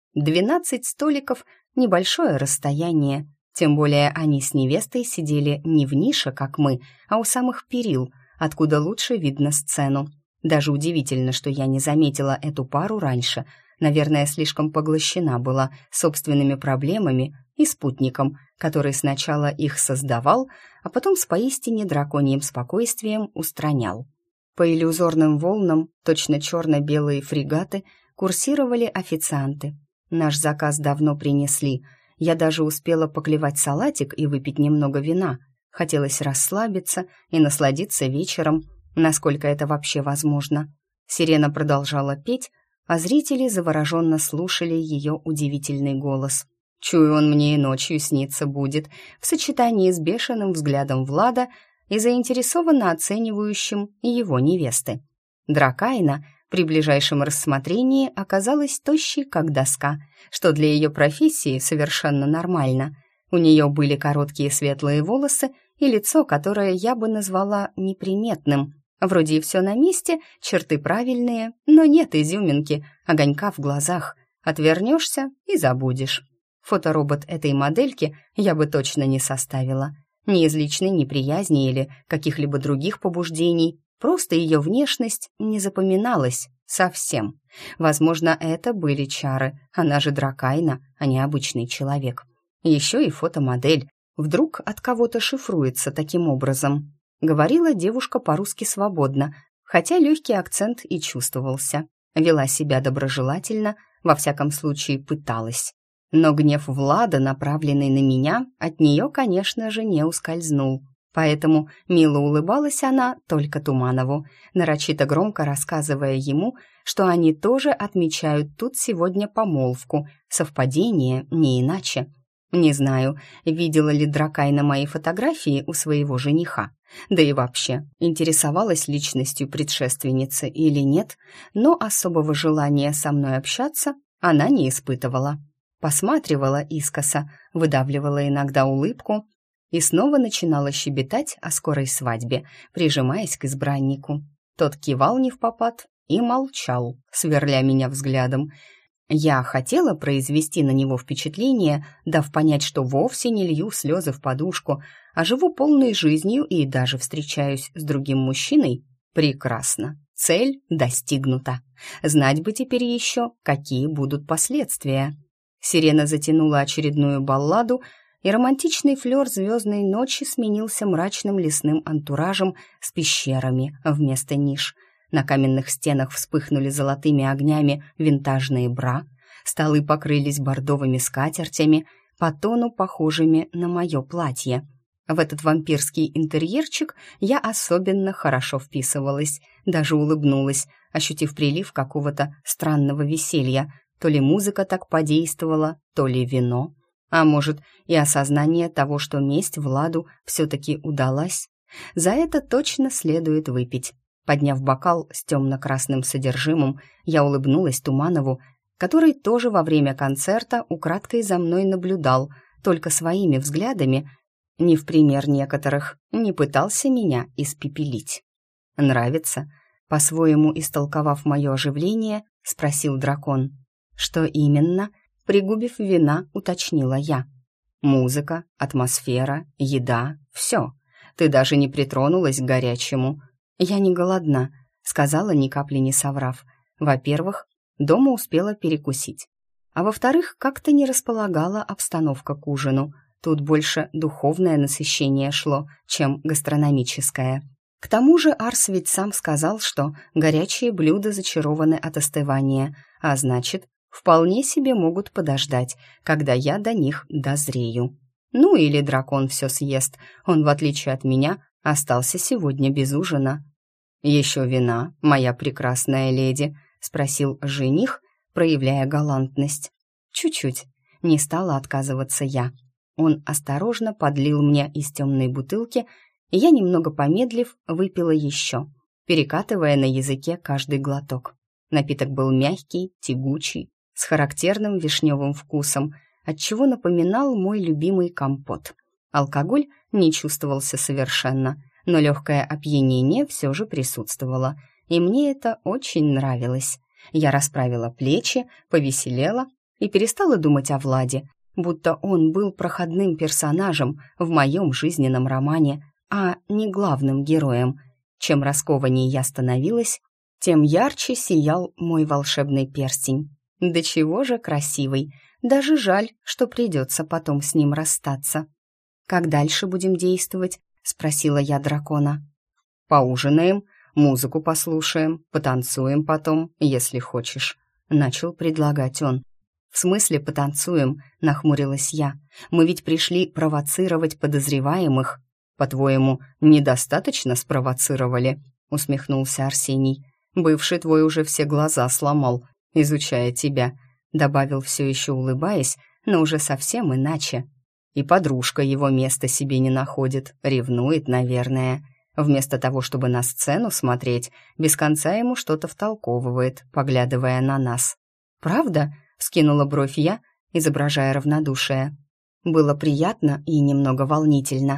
12 столиков — небольшое расстояние, тем более они с невестой сидели не в нише, как мы, а у самых перил, откуда лучше видно сцену. Даже удивительно, что я не заметила эту пару раньше. Наверное, слишком поглощена была собственными проблемами и спутником, который сначала их создавал, а потом с поистине драконьим спокойствием устранял. По иллюзорным волнам, точно черно-белые фрегаты, курсировали официанты. Наш заказ давно принесли. Я даже успела поклевать салатик и выпить немного вина. Хотелось расслабиться и насладиться вечером, насколько это вообще возможно. Сирена продолжала петь, а зрители завороженно слушали ее удивительный голос. Чую, он мне и ночью снится будет, в сочетании с бешеным взглядом Влада и заинтересованно оценивающим его невесты. Дракайна при ближайшем рассмотрении оказалась тощей, как доска, что для ее профессии совершенно нормально. У нее были короткие светлые волосы и лицо, которое я бы назвала неприметным. Вроде и все на месте, черты правильные, но нет изюминки, огонька в глазах. Отвернешься и забудешь. Фоторобот этой модельки я бы точно не составила. Ни из личной неприязни или каких-либо других побуждений. Просто ее внешность не запоминалась совсем. Возможно, это были чары. Она же Дракайна, а не обычный человек. Еще и фотомодель. Вдруг от кого-то шифруется таким образом. Говорила девушка по-русски свободно, хотя легкий акцент и чувствовался. Вела себя доброжелательно, во всяком случае пыталась. Но гнев Влада, направленный на меня, от нее, конечно же, не ускользнул. Поэтому мило улыбалась она только Туманову, нарочито громко рассказывая ему, что они тоже отмечают тут сегодня помолвку. Совпадение не иначе. Не знаю, видела ли Дракайна мои фотографии у своего жениха, да и вообще, интересовалась личностью предшественницы или нет, но особого желания со мной общаться она не испытывала. Посматривала искоса, выдавливала иногда улыбку и снова начинала щебетать о скорой свадьбе, прижимаясь к избраннику. Тот кивал невпопад и молчал, сверля меня взглядом. Я хотела произвести на него впечатление, дав понять, что вовсе не лью слезы в подушку, а живу полной жизнью и даже встречаюсь с другим мужчиной. Прекрасно. Цель достигнута. Знать бы теперь еще, какие будут последствия. Сирена затянула очередную балладу, и романтичный флёр звездной ночи сменился мрачным лесным антуражем с пещерами вместо ниш. На каменных стенах вспыхнули золотыми огнями винтажные бра, столы покрылись бордовыми скатертями, по тону похожими на мое платье. В этот вампирский интерьерчик я особенно хорошо вписывалась, даже улыбнулась, ощутив прилив какого-то странного веселья. То ли музыка так подействовала, то ли вино. А может, и осознание того, что месть Владу все-таки удалась. За это точно следует выпить. Подняв бокал с темно-красным содержимым, я улыбнулась Туманову, который тоже во время концерта украдкой за мной наблюдал, только своими взглядами, не в пример некоторых, не пытался меня испепелить. «Нравится?» — по-своему истолковав мое оживление, спросил дракон. «Что именно?» — пригубив вина, уточнила я. «Музыка, атмосфера, еда — все. Ты даже не притронулась к горячему». «Я не голодна», — сказала, ни капли не соврав. Во-первых, дома успела перекусить. А во-вторых, как-то не располагала обстановка к ужину. Тут больше духовное насыщение шло, чем гастрономическое. К тому же Арс ведь сам сказал, что горячие блюда зачарованы от остывания, а значит, вполне себе могут подождать, когда я до них дозрею. Ну или дракон все съест, он, в отличие от меня, остался сегодня без ужина. «Еще вина, моя прекрасная леди?» — спросил жених, проявляя галантность. «Чуть-чуть», — не стала отказываться я. Он осторожно подлил мне из темной бутылки, и я, немного помедлив, выпила еще, перекатывая на языке каждый глоток. Напиток был мягкий, тягучий, с характерным вишневым вкусом, отчего напоминал мой любимый компот. Алкоголь не чувствовался совершенно, но легкое опьянение все же присутствовало, и мне это очень нравилось. Я расправила плечи, повеселела и перестала думать о Владе, будто он был проходным персонажем в моем жизненном романе, а не главным героем. Чем раскованнее я становилась, тем ярче сиял мой волшебный перстень. Да чего же красивый, даже жаль, что придется потом с ним расстаться. «Как дальше будем действовать?» — спросила я дракона. «Поужинаем, музыку послушаем, потанцуем потом, если хочешь», — начал предлагать он. «В смысле потанцуем?» — нахмурилась я. «Мы ведь пришли провоцировать подозреваемых». «По-твоему, недостаточно спровоцировали?» — усмехнулся Арсений. «Бывший твой уже все глаза сломал, изучая тебя», — добавил все еще улыбаясь, но уже совсем иначе. «И подружка его места себе не находит, ревнует, наверное. Вместо того, чтобы на сцену смотреть, без конца ему что-то втолковывает, поглядывая на нас». «Правда?» — вскинула бровь я, изображая равнодушие. Было приятно и немного волнительно.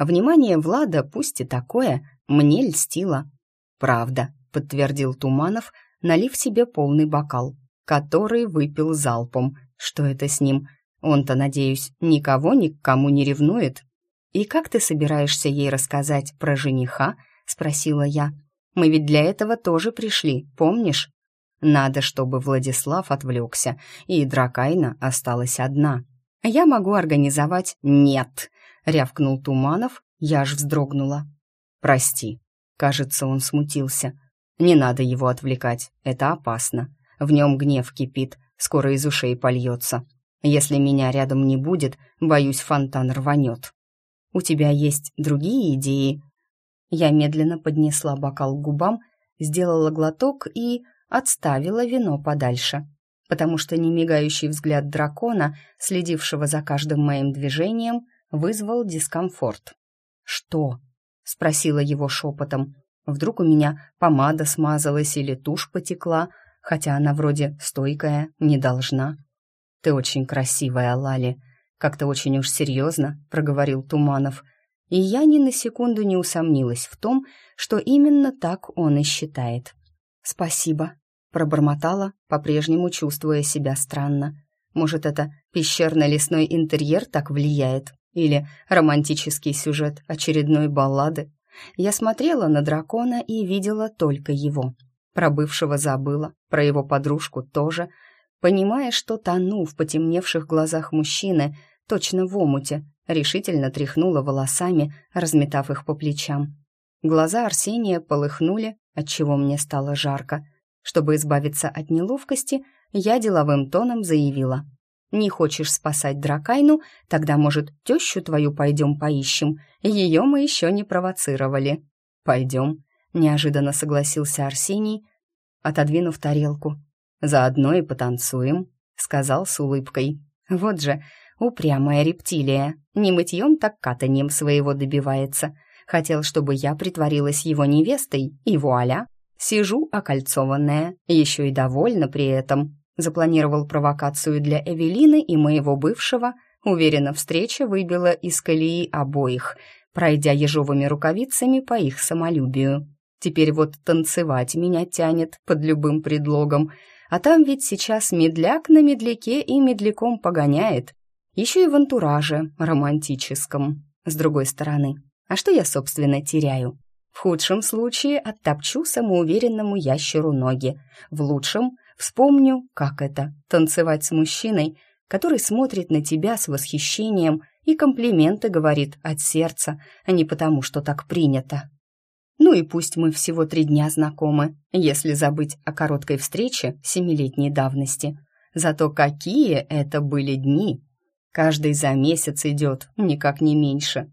Внимание Влада, пусть и такое, мне льстило. «Правда», — подтвердил Туманов, налив себе полный бокал, который выпил залпом. Что это с ним? Он-то, надеюсь, никого ни к кому не ревнует? «И как ты собираешься ей рассказать про жениха?» — спросила я. «Мы ведь для этого тоже пришли, помнишь? Надо, чтобы Владислав отвлекся, и Дракайна осталась одна. Я могу организовать...» «Нет!» — рявкнул Туманов, я аж вздрогнула. «Прости». Кажется, он смутился. «Не надо его отвлекать, это опасно. В нем гнев кипит, скоро из ушей польется. Если меня рядом не будет, боюсь, фонтан рванет. У тебя есть другие идеи?» Я медленно поднесла бокал к губам, сделала глоток и отставила вино подальше, потому что немигающий взгляд дракона, следившего за каждым моим движением, вызвал дискомфорт. «Что?» — спросила его шепотом. «Вдруг у меня помада смазалась или тушь потекла, хотя она вроде стойкая, не должна». «Ты очень красивая, Лали», — как-то очень уж серьезно проговорил Туманов, и я ни на секунду не усомнилась в том, что именно так он и считает. «Спасибо», — пробормотала, по-прежнему чувствуя себя странно. «Может, это пещерно-лесной интерьер так влияет? Или романтический сюжет очередной баллады?» Я смотрела на дракона и видела только его. Про бывшего забыла, про его подружку тоже, понимая, что тону в потемневших глазах мужчины, точно в омуте, решительно тряхнула волосами, разметав их по плечам. Глаза Арсения полыхнули, отчего мне стало жарко. Чтобы избавиться от неловкости, я деловым тоном заявила: «Не хочешь спасать Дракайну? Тогда, может, тещу твою пойдем поищем? Ее мы еще не провоцировали». «Пойдем», — неожиданно согласился Арсений, отодвинув тарелку. «Заодно и потанцуем», — сказал с улыбкой. «Вот же, упрямая рептилия, не мытьем, так катаньем своего добивается. Хотел, чтобы я притворилась его невестой, и вуаля, сижу окольцованная, еще и довольна при этом». Запланировал провокацию для Эвелины и моего бывшего. Уверена, встреча выбила из колеи обоих, пройдя ежовыми рукавицами по их самолюбию. Теперь вот танцевать меня тянет под любым предлогом, а там ведь сейчас медляк на медляке и медляком погоняет. Еще и в антураже романтическом. С другой стороны, а что я, собственно, теряю? В худшем случае оттопчу самоуверенному ящеру ноги. В лучшем вспомню, как это — танцевать с мужчиной, который смотрит на тебя с восхищением и комплименты говорит от сердца, а не потому, что так принято. Ну и пусть мы всего 3 дня знакомы, если забыть о короткой встрече 7-летней давности. Зато какие это были дни! Каждый за месяц идет, никак не меньше.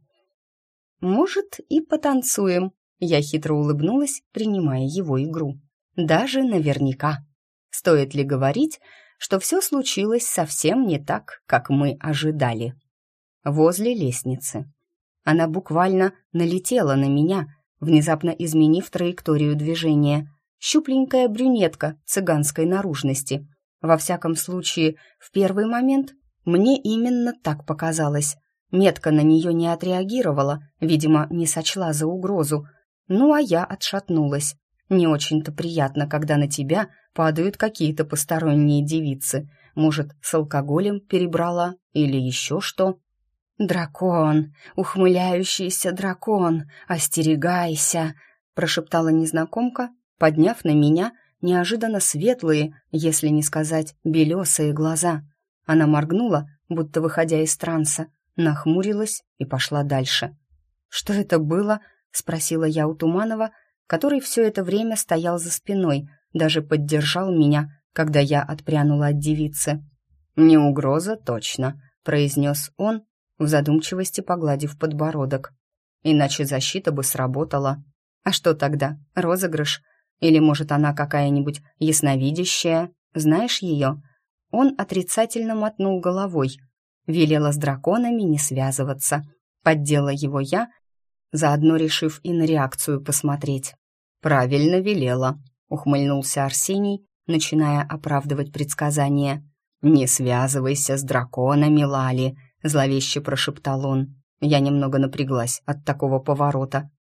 «Может, и потанцуем», — я хитро улыбнулась, принимая его игру. «Даже наверняка. Стоит ли говорить, что все случилось совсем не так, как мы ожидали?» Возле лестницы. Она буквально налетела на меня, внезапно изменив траекторию движения. Щупленькая брюнетка цыганской наружности. Во всяком случае, в первый момент мне именно так показалось. Метка на нее не отреагировала, видимо, не сочла за угрозу. Ну, а я отшатнулась. Не очень-то приятно, когда на тебя падают какие-то посторонние девицы. Может, с алкоголем перебрала или еще что? «Дракон, ухмыляющийся дракон, остерегайся!» прошептала незнакомка, подняв на меня неожиданно светлые, если не сказать белесые глаза. Она моргнула, будто выходя из транса, нахмурилась и пошла дальше. «Что это было?» — спросила я у Туманова, который все это время стоял за спиной, даже поддержал меня, когда я отпрянула от девицы. «Не угроза, точно», — произнес он, в задумчивости погладив подбородок. «Иначе защита бы сработала. А что тогда, розыгрыш? Или, может, она какая-нибудь ясновидящая? Знаешь ее?» Он отрицательно мотнул головой. Велела с драконами не связываться. Поддела его я, заодно решив и на реакцию посмотреть. «Правильно велела», — ухмыльнулся Арсений, начиная оправдывать предсказания. «Не связывайся с драконами, Лали», — зловеще прошептал он. Я немного напряглась от такого поворота.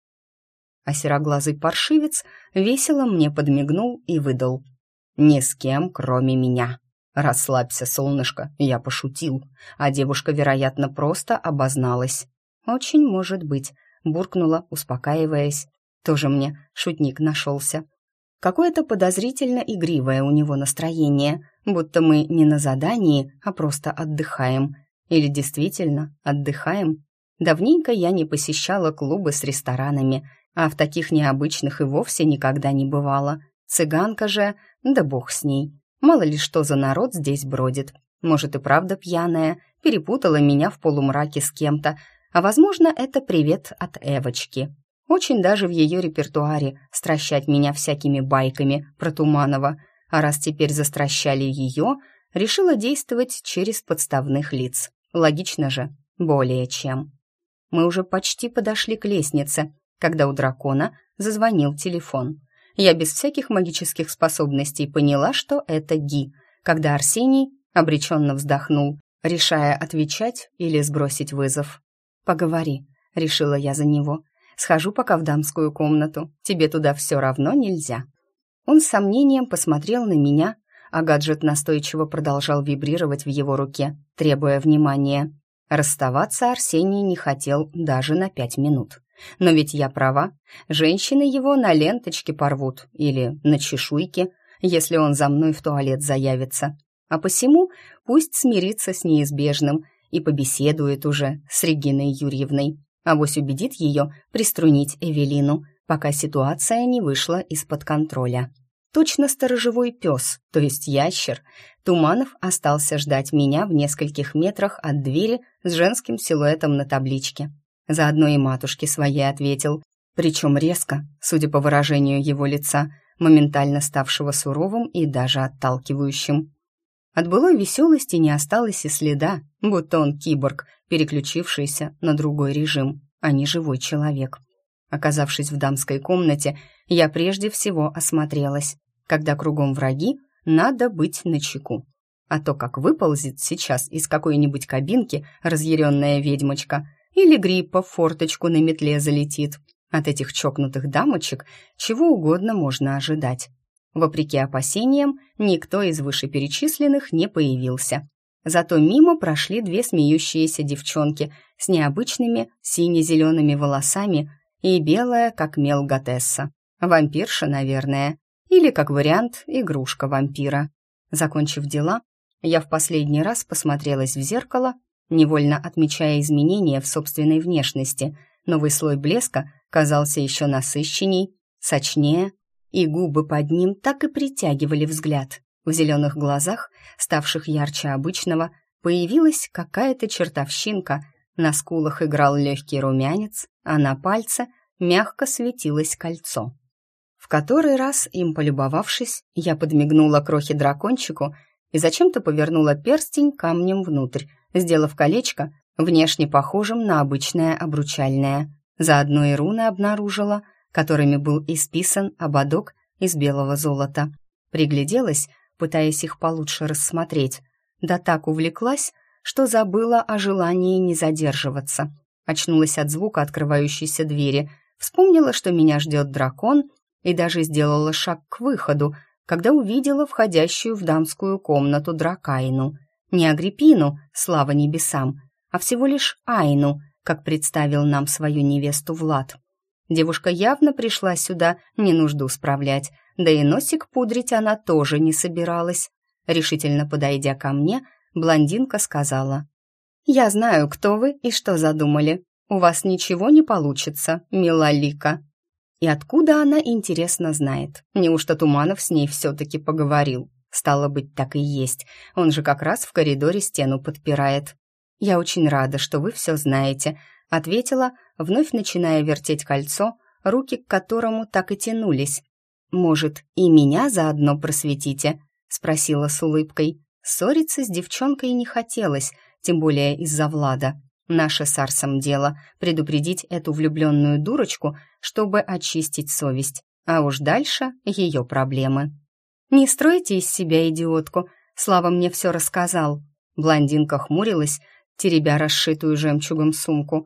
А сероглазый паршивец весело мне подмигнул и выдал: «Ни с кем, кроме меня. Расслабься, солнышко, я пошутил, а девушка, вероятно, просто обозналась». «Очень может быть», — буркнула, успокаиваясь. «Тоже мне шутник нашелся». Какое-то подозрительно игривое у него настроение, будто мы не на задании, а просто отдыхаем. Или действительно отдыхаем? Давненько я не посещала клубы с ресторанами, а в таких необычных и вовсе никогда не бывала. Цыганка же, да бог с ней. Мало ли что за народ здесь бродит. Может и правда пьяная, перепутала меня в полумраке с кем-то, а возможно это привет от Эвочки. Очень даже в ее репертуаре стращать меня всякими байками про Туманова, а раз теперь застращали ее, решила действовать через подставных лиц. Логично же, более чем. Мы уже почти подошли к лестнице, когда у дракона зазвонил телефон. Я без всяких магических способностей поняла, что это Ги, когда Арсений обреченно вздохнул, решая отвечать или сбросить вызов. «Поговори», — решила я за него. «Схожу пока в дамскую комнату, тебе туда все равно нельзя». Он с сомнением посмотрел на меня, а гаджет настойчиво продолжал вибрировать в его руке, требуя внимания. Расставаться Арсений не хотел даже на 5 минут. Но ведь я права, женщины его на ленточке порвут или на чешуйки, если он за мной в туалет заявится. А посему пусть смирится с неизбежным и побеседует уже с Региной Юрьевной. Авось убедит ее приструнить Эвелину, пока ситуация не вышла из-под контроля. Точно сторожевой пес, то есть ящер, Туманов остался ждать меня в нескольких метрах от двери с женским силуэтом на табличке. Заодно и матушке своей ответил, причем резко, судя по выражению его лица, моментально ставшего суровым и даже отталкивающим. От былой веселости не осталось и следа, будто он киборг, переключившийся на другой режим, а не живой человек. Оказавшись в дамской комнате, я прежде всего осмотрелась. Когда кругом враги, надо быть начеку. А то, как выползет сейчас из какой-нибудь кабинки разъяренная ведьмочка, или Гриппа в форточку на метле залетит. От этих чокнутых дамочек чего угодно можно ожидать. Вопреки опасениям, никто из вышеперечисленных не появился. Зато мимо прошли 2 смеющиеся девчонки с необычными сине-зелеными волосами и белая, как мел Готесса. Вампирша, наверное, или, как вариант, игрушка вампира. Закончив дела, я в последний раз посмотрелась в зеркало, невольно отмечая изменения в собственной внешности. Новый слой блеска казался еще насыщенней, сочнее, и губы под ним так и притягивали взгляд. В зеленых глазах, ставших ярче обычного, появилась какая-то чертовщинка, на скулах играл легкий румянец, а на пальце мягко светилось кольцо. В который раз, им полюбовавшись, я подмигнула крохе-дракончику и зачем-то повернула перстень камнем внутрь, сделав колечко внешне похожим на обычное обручальное. Заодно и руны обнаружила, которыми был исписан ободок из белого золота. Пригляделась, пытаясь их получше рассмотреть, да так увлеклась, что забыла о желании не задерживаться. Очнулась от звука открывающейся двери, вспомнила, что меня ждет дракон, и даже сделала шаг к выходу, когда увидела входящую в дамскую комнату Дракайну. Не Агриппину, слава небесам, а всего лишь Айну, как представил нам свою невесту Влад. Девушка явно пришла сюда не нужду справлять, да и носик пудрить она тоже не собиралась. Решительно подойдя ко мне, блондинка сказала: «Я знаю, кто вы и что задумали. У вас ничего не получится, милалика». И откуда она, интересно, знает? Неужто Туманов с ней все-таки поговорил? Стало быть, так и есть. Он же как раз в коридоре стену подпирает. «Я очень рада, что вы все знаете», — ответила, вновь начиная вертеть кольцо, руки к которому так и тянулись. «Может, и меня заодно просветите?» — спросила с улыбкой. Ссориться с девчонкой не хотелось, тем более из-за Влада. Наше с Арсом дело — предупредить эту влюбленную дурочку, чтобы очистить совесть, а уж дальше ее проблемы. «Не стройте из себя идиотку, Слава мне все рассказал». Блондинка хмурилась, теребя расшитую жемчугом сумку.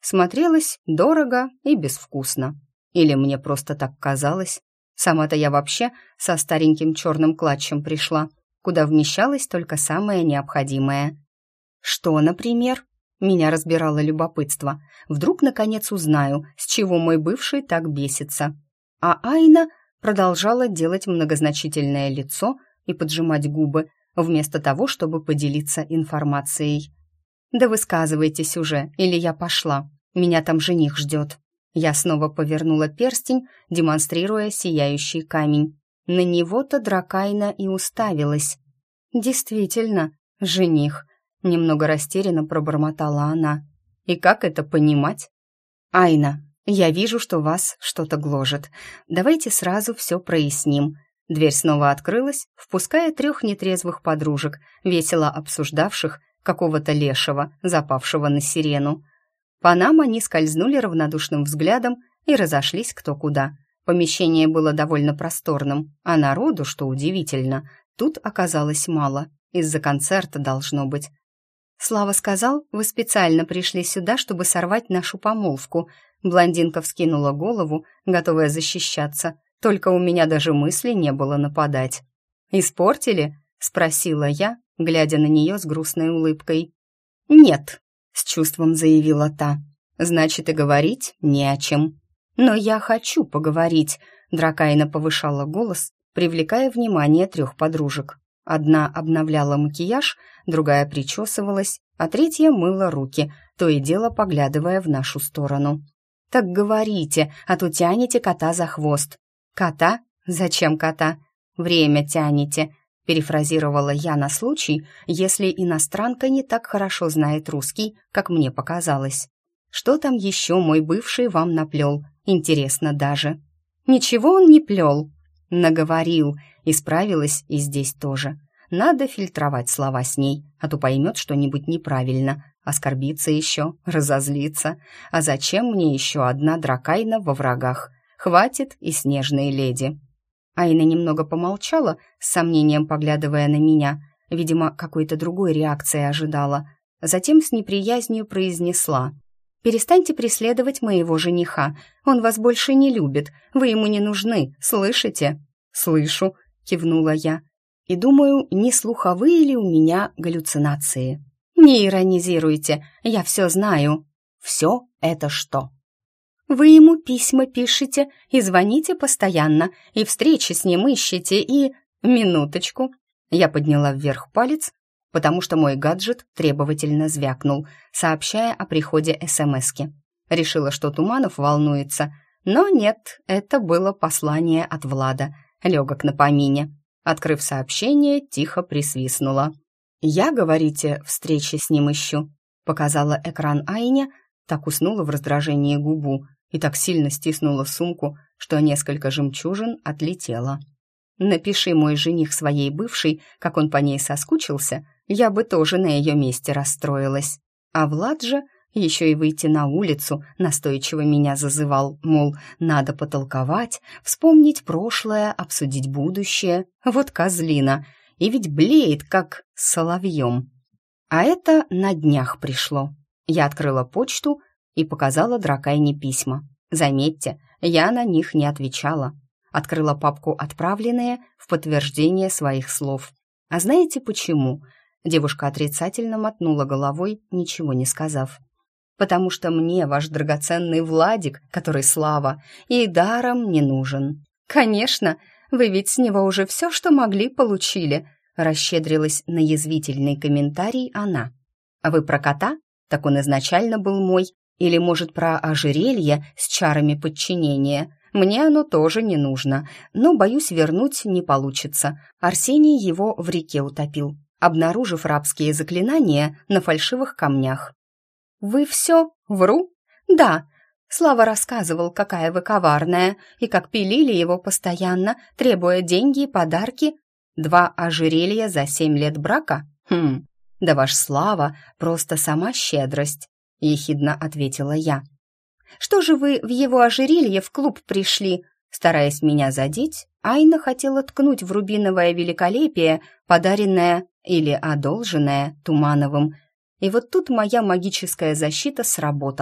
Смотрелось дорого и безвкусно. Или мне просто так казалось. Сама-то я вообще со стареньким черным клатчем пришла, куда вмещалось только самое необходимое. Что, например? Меня разбирало любопытство. Вдруг, наконец, узнаю, с чего мой бывший так бесится. А Айна продолжала делать многозначительное лицо и поджимать губы, вместо того, чтобы поделиться информацией. «Да высказывайтесь уже, или я пошла. Меня там жених ждет». Я снова повернула перстень, демонстрируя сияющий камень. На него-то Дракайна и уставилась. «Действительно, жених», — немного растерянно пробормотала она. «И как это понимать?» «Айна, я вижу, что вас что-то гложет. Давайте сразу все проясним». Дверь снова открылась, впуская 3 нетрезвых подружек, весело обсуждавших какого-то лешего, запавшего на сирену. По нам они скользнули равнодушным взглядом и разошлись кто куда. Помещение было довольно просторным, а народу, что удивительно, тут оказалось мало. Из-за концерта должно быть. «Слава сказал, вы специально пришли сюда, чтобы сорвать нашу помолвку». Блондинка вскинула голову, готовая защищаться. Только у меня даже мысли не было нападать. «Испортили?» — спросила я, глядя на нее с грустной улыбкой. «Нет», — с чувством заявила та. «Значит, и говорить не о чем». «Но я хочу поговорить», — Дракайна повышала голос, привлекая внимание 3 подружек. Одна обновляла макияж, другая причесывалась, а третья мыла руки, то и дело поглядывая в нашу сторону. «Так говорите, а то тянете кота за хвост». «Кота? Зачем кота? Время тянете», — перефразировала я на случай, если иностранка не так хорошо знает русский, как мне показалось. «Что там еще мой бывший вам наплел? Интересно даже». «Ничего он не плел», — наговорил, исправилась и здесь тоже. Надо фильтровать слова с ней, а то поймет что-нибудь неправильно, оскорбится еще, разозлится. А зачем мне еще одна Дракайна во врагах? Хватит и снежные леди». Айна немного помолчала, с сомнением поглядывая на меня, видимо, какой-то другой реакции ожидала. Затем с неприязнью произнесла: «Перестаньте преследовать моего жениха. Он вас больше не любит. Вы ему не нужны, слышите?» «Слышу», — кивнула я. «И думаю, не слуховые ли у меня галлюцинации?» «Не иронизируйте, я все знаю». «Все это что?» «Вы ему письма пишете и звоните постоянно, и встречи с ним ищете, и...» «Минуточку». Я подняла вверх палец, потому что мой гаджет требовательно звякнул, сообщая о приходе СМСки. Решила, что Туманов волнуется, но нет, это было послание от Влада, легок на помине. Открыв сообщение, тихо присвистнула. «Я, говорите, встречи с ним ищу», — показала экран Айне, так уснула в раздражении губу и так сильно стиснула сумку, что несколько жемчужин отлетело. «Напиши, мой жених, своей бывшей, как он по ней соскучился, я бы тоже на ее месте расстроилась. А Влад же еще и выйти на улицу настойчиво меня зазывал, мол, надо потолковать, вспомнить прошлое, обсудить будущее. Вот козлина, и ведь блеет, как соловьем. А это на днях пришло. Я открыла почту и показала Дракайне письма. Заметьте, я на них не отвечала. Открыла папку «Отправленные» в подтверждение своих слов. А знаете почему? Девушка отрицательно мотнула головой, ничего не сказав. «Потому что мне ваш драгоценный Владик, который Слава, и даром не нужен». «Конечно, вы ведь с него уже все, что могли, получили», расщедрилась на язвительный комментарий она. «А вы про кота? Так он изначально был мой. Или, может, про ожерелье с чарами подчинения? Мне оно тоже не нужно, но, боюсь, вернуть не получится. Арсений его в реке утопил, обнаружив рабские заклинания на фальшивых камнях». «Вы все? Вру?» «Да. Слава рассказывал, какая вы коварная, и как пилили его постоянно, требуя деньги и подарки. 2 ожерелья за 7 лет брака? Да ваш Слава просто сама щедрость», — ехидно ответила я. «Что же вы в его ожерелье в клуб пришли?» Стараясь меня задеть, Айна хотела ткнуть в рубиновое великолепие, подаренное или одолженное Тумановым. И вот тут моя магическая защита сработала.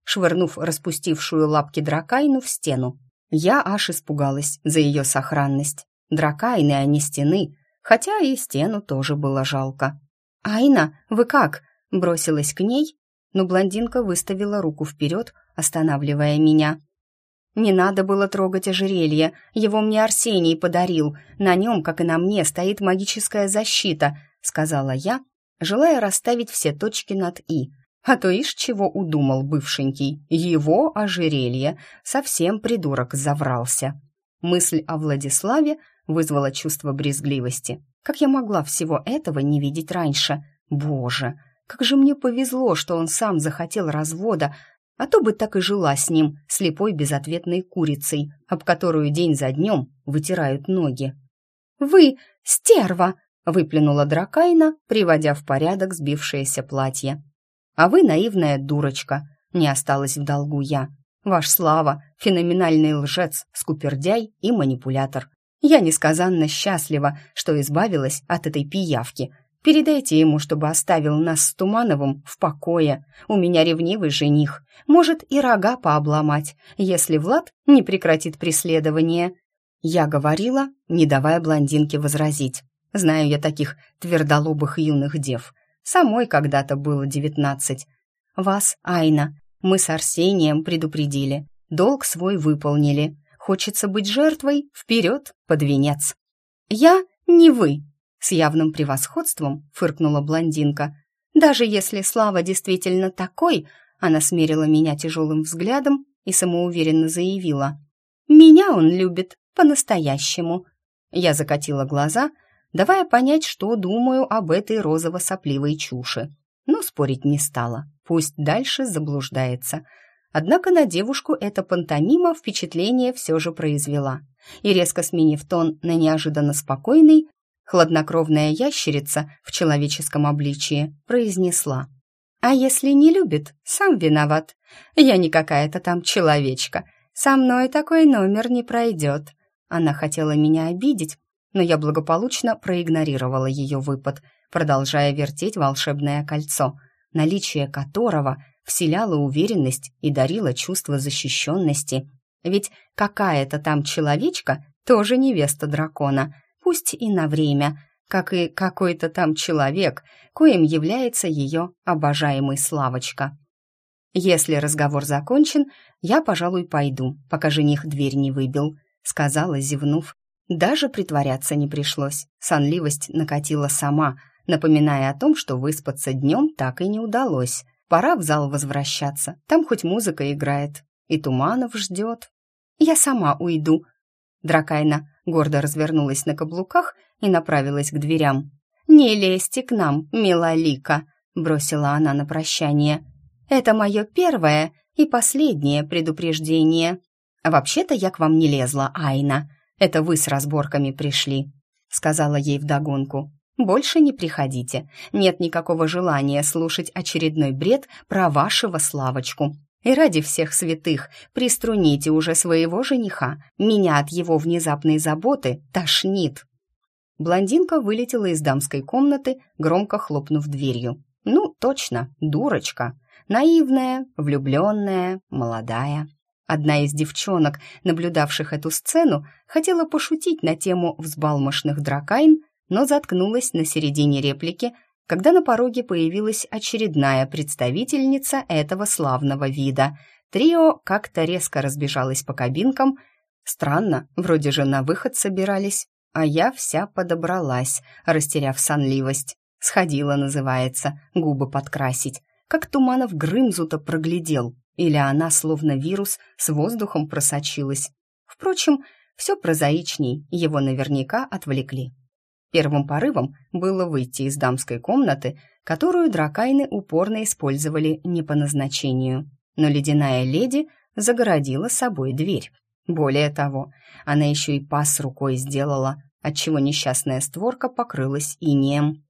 швырнув распустившую лапки дракайну в стену. Я аж испугалась за ее сохранность. Дракайны, а не стены, хотя и стену тоже было жалко. «Айна, вы как?» — бросилась к ней, но блондинка выставила руку вперед, останавливая меня. «Не надо было трогать ожерелье, его мне Арсений подарил, на нем, как и на мне, стоит магическая защита», — сказала я, желая расставить все точки над «и». А то ишь чего удумал бывшенький, его ожерелье, совсем придурок заврался. Мысль о Владиславе вызвала чувство брезгливости. Как я могла всего этого не видеть раньше? Боже, как же мне повезло, что он сам захотел развода, а то бы так и жила с ним, слепой безответной курицей, об которую день за днем вытирают ноги. «Вы стерва!» — выплюнула дракайна, приводя в порядок сбившееся платье. «А вы наивная дурочка», — не осталась в долгу я. «Ваш Слава — феноменальный лжец, скупердяй и манипулятор. Я несказанно счастлива, что избавилась от этой пиявки. Передайте ему, чтобы оставил нас с Тумановым в покое. У меня ревнивый жених, может и рога пообломать, если Влад не прекратит преследование». Я говорила, не давая блондинке возразить. Знаю я таких твердолобых юных дев. Самой когда-то было 19. «Вас, Айна, мы с Арсением предупредили. Долг свой выполнили. Хочется быть жертвой? Вперед, под венец!» «Я не вы!» — с явным превосходством фыркнула блондинка. «Даже если Слава действительно такой...» Она смерила меня тяжелым взглядом и самоуверенно заявила. «Меня он любит по-настоящему». Я закатила глаза, давая понять, что думаю об этой розово-сопливой чуши. Но спорить не стала, пусть дальше заблуждается. Однако на девушку эта пантомима впечатление все же произвела. И резко сменив тон на неожиданно спокойный, хладнокровная ящерица в человеческом обличии произнесла. «А если не любит, сам виноват. Я не какая-то там человечка. Со мной такой номер не пройдет». Она хотела меня обидеть, но я благополучно проигнорировала ее выпад, продолжая вертеть волшебное кольцо, наличие которого вселяло уверенность и дарило чувство защищенности. Ведь какая-то там человечка тоже невеста дракона, пусть и на время, как и какой-то там человек, коим является ее обожаемый Славочка. «Если разговор закончен, я, пожалуй, пойду, пока жених дверь не выбил», — сказала, зевнув. Даже притворяться не пришлось. Сонливость накатила сама, напоминая о том, что выспаться днем так и не удалось. Пора в зал возвращаться, там хоть музыка играет, и Туманов ждет. «Я сама уйду». Дракайна гордо развернулась на каблуках и направилась к дверям. «Не лезьте к нам, милолика», — бросила она на прощание. «Это мое первое и последнее предупреждение. Вообще-то я к вам не лезла, Айна. Это вы с разборками пришли», — сказала ей вдогонку. «Больше не приходите. Нет никакого желания слушать очередной бред про вашего Славочку. И ради всех святых приструните уже своего жениха. Меня от его внезапной заботы тошнит». Блондинка вылетела из дамской комнаты, громко хлопнув дверью. «Ну, точно, дурочка. Наивная, влюбленная, молодая». Одна из девчонок, наблюдавших эту сцену, хотела пошутить на тему взбалмошных дракайн, но заткнулась на середине реплики, когда на пороге появилась очередная представительница этого славного вида. Трио как-то резко разбежалось по кабинкам. Странно, вроде же на выход собирались, а я вся подобралась, растеряв сонливость. Сходила, называется, губы подкрасить. Как Туманов Грымзу-то проглядел. Или она, словно вирус, с воздухом просочилась. Впрочем, все прозаичней, его наверняка отвлекли. Первым порывом было выйти из дамской комнаты, которую дракайны упорно использовали не по назначению. Но ледяная леди загородила собой дверь. Более того, она еще и пас рукой сделала, отчего несчастная створка покрылась инеем.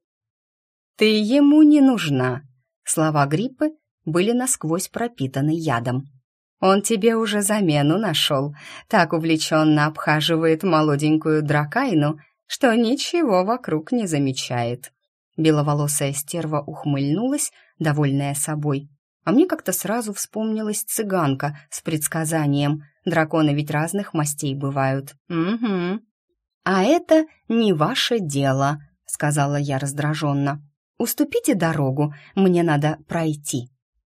«Ты ему не нужна!» Слова Гриппы были насквозь пропитаны ядом. «Он тебе уже замену нашел, так увлеченно обхаживает молоденькую дракайну, что ничего вокруг не замечает». Беловолосая стерва ухмыльнулась, довольная собой. А мне как-то сразу вспомнилась цыганка с предсказанием. Драконы ведь разных мастей бывают. Угу. «А это не ваше дело», — сказала я раздраженно. «Уступите дорогу, мне надо пройти».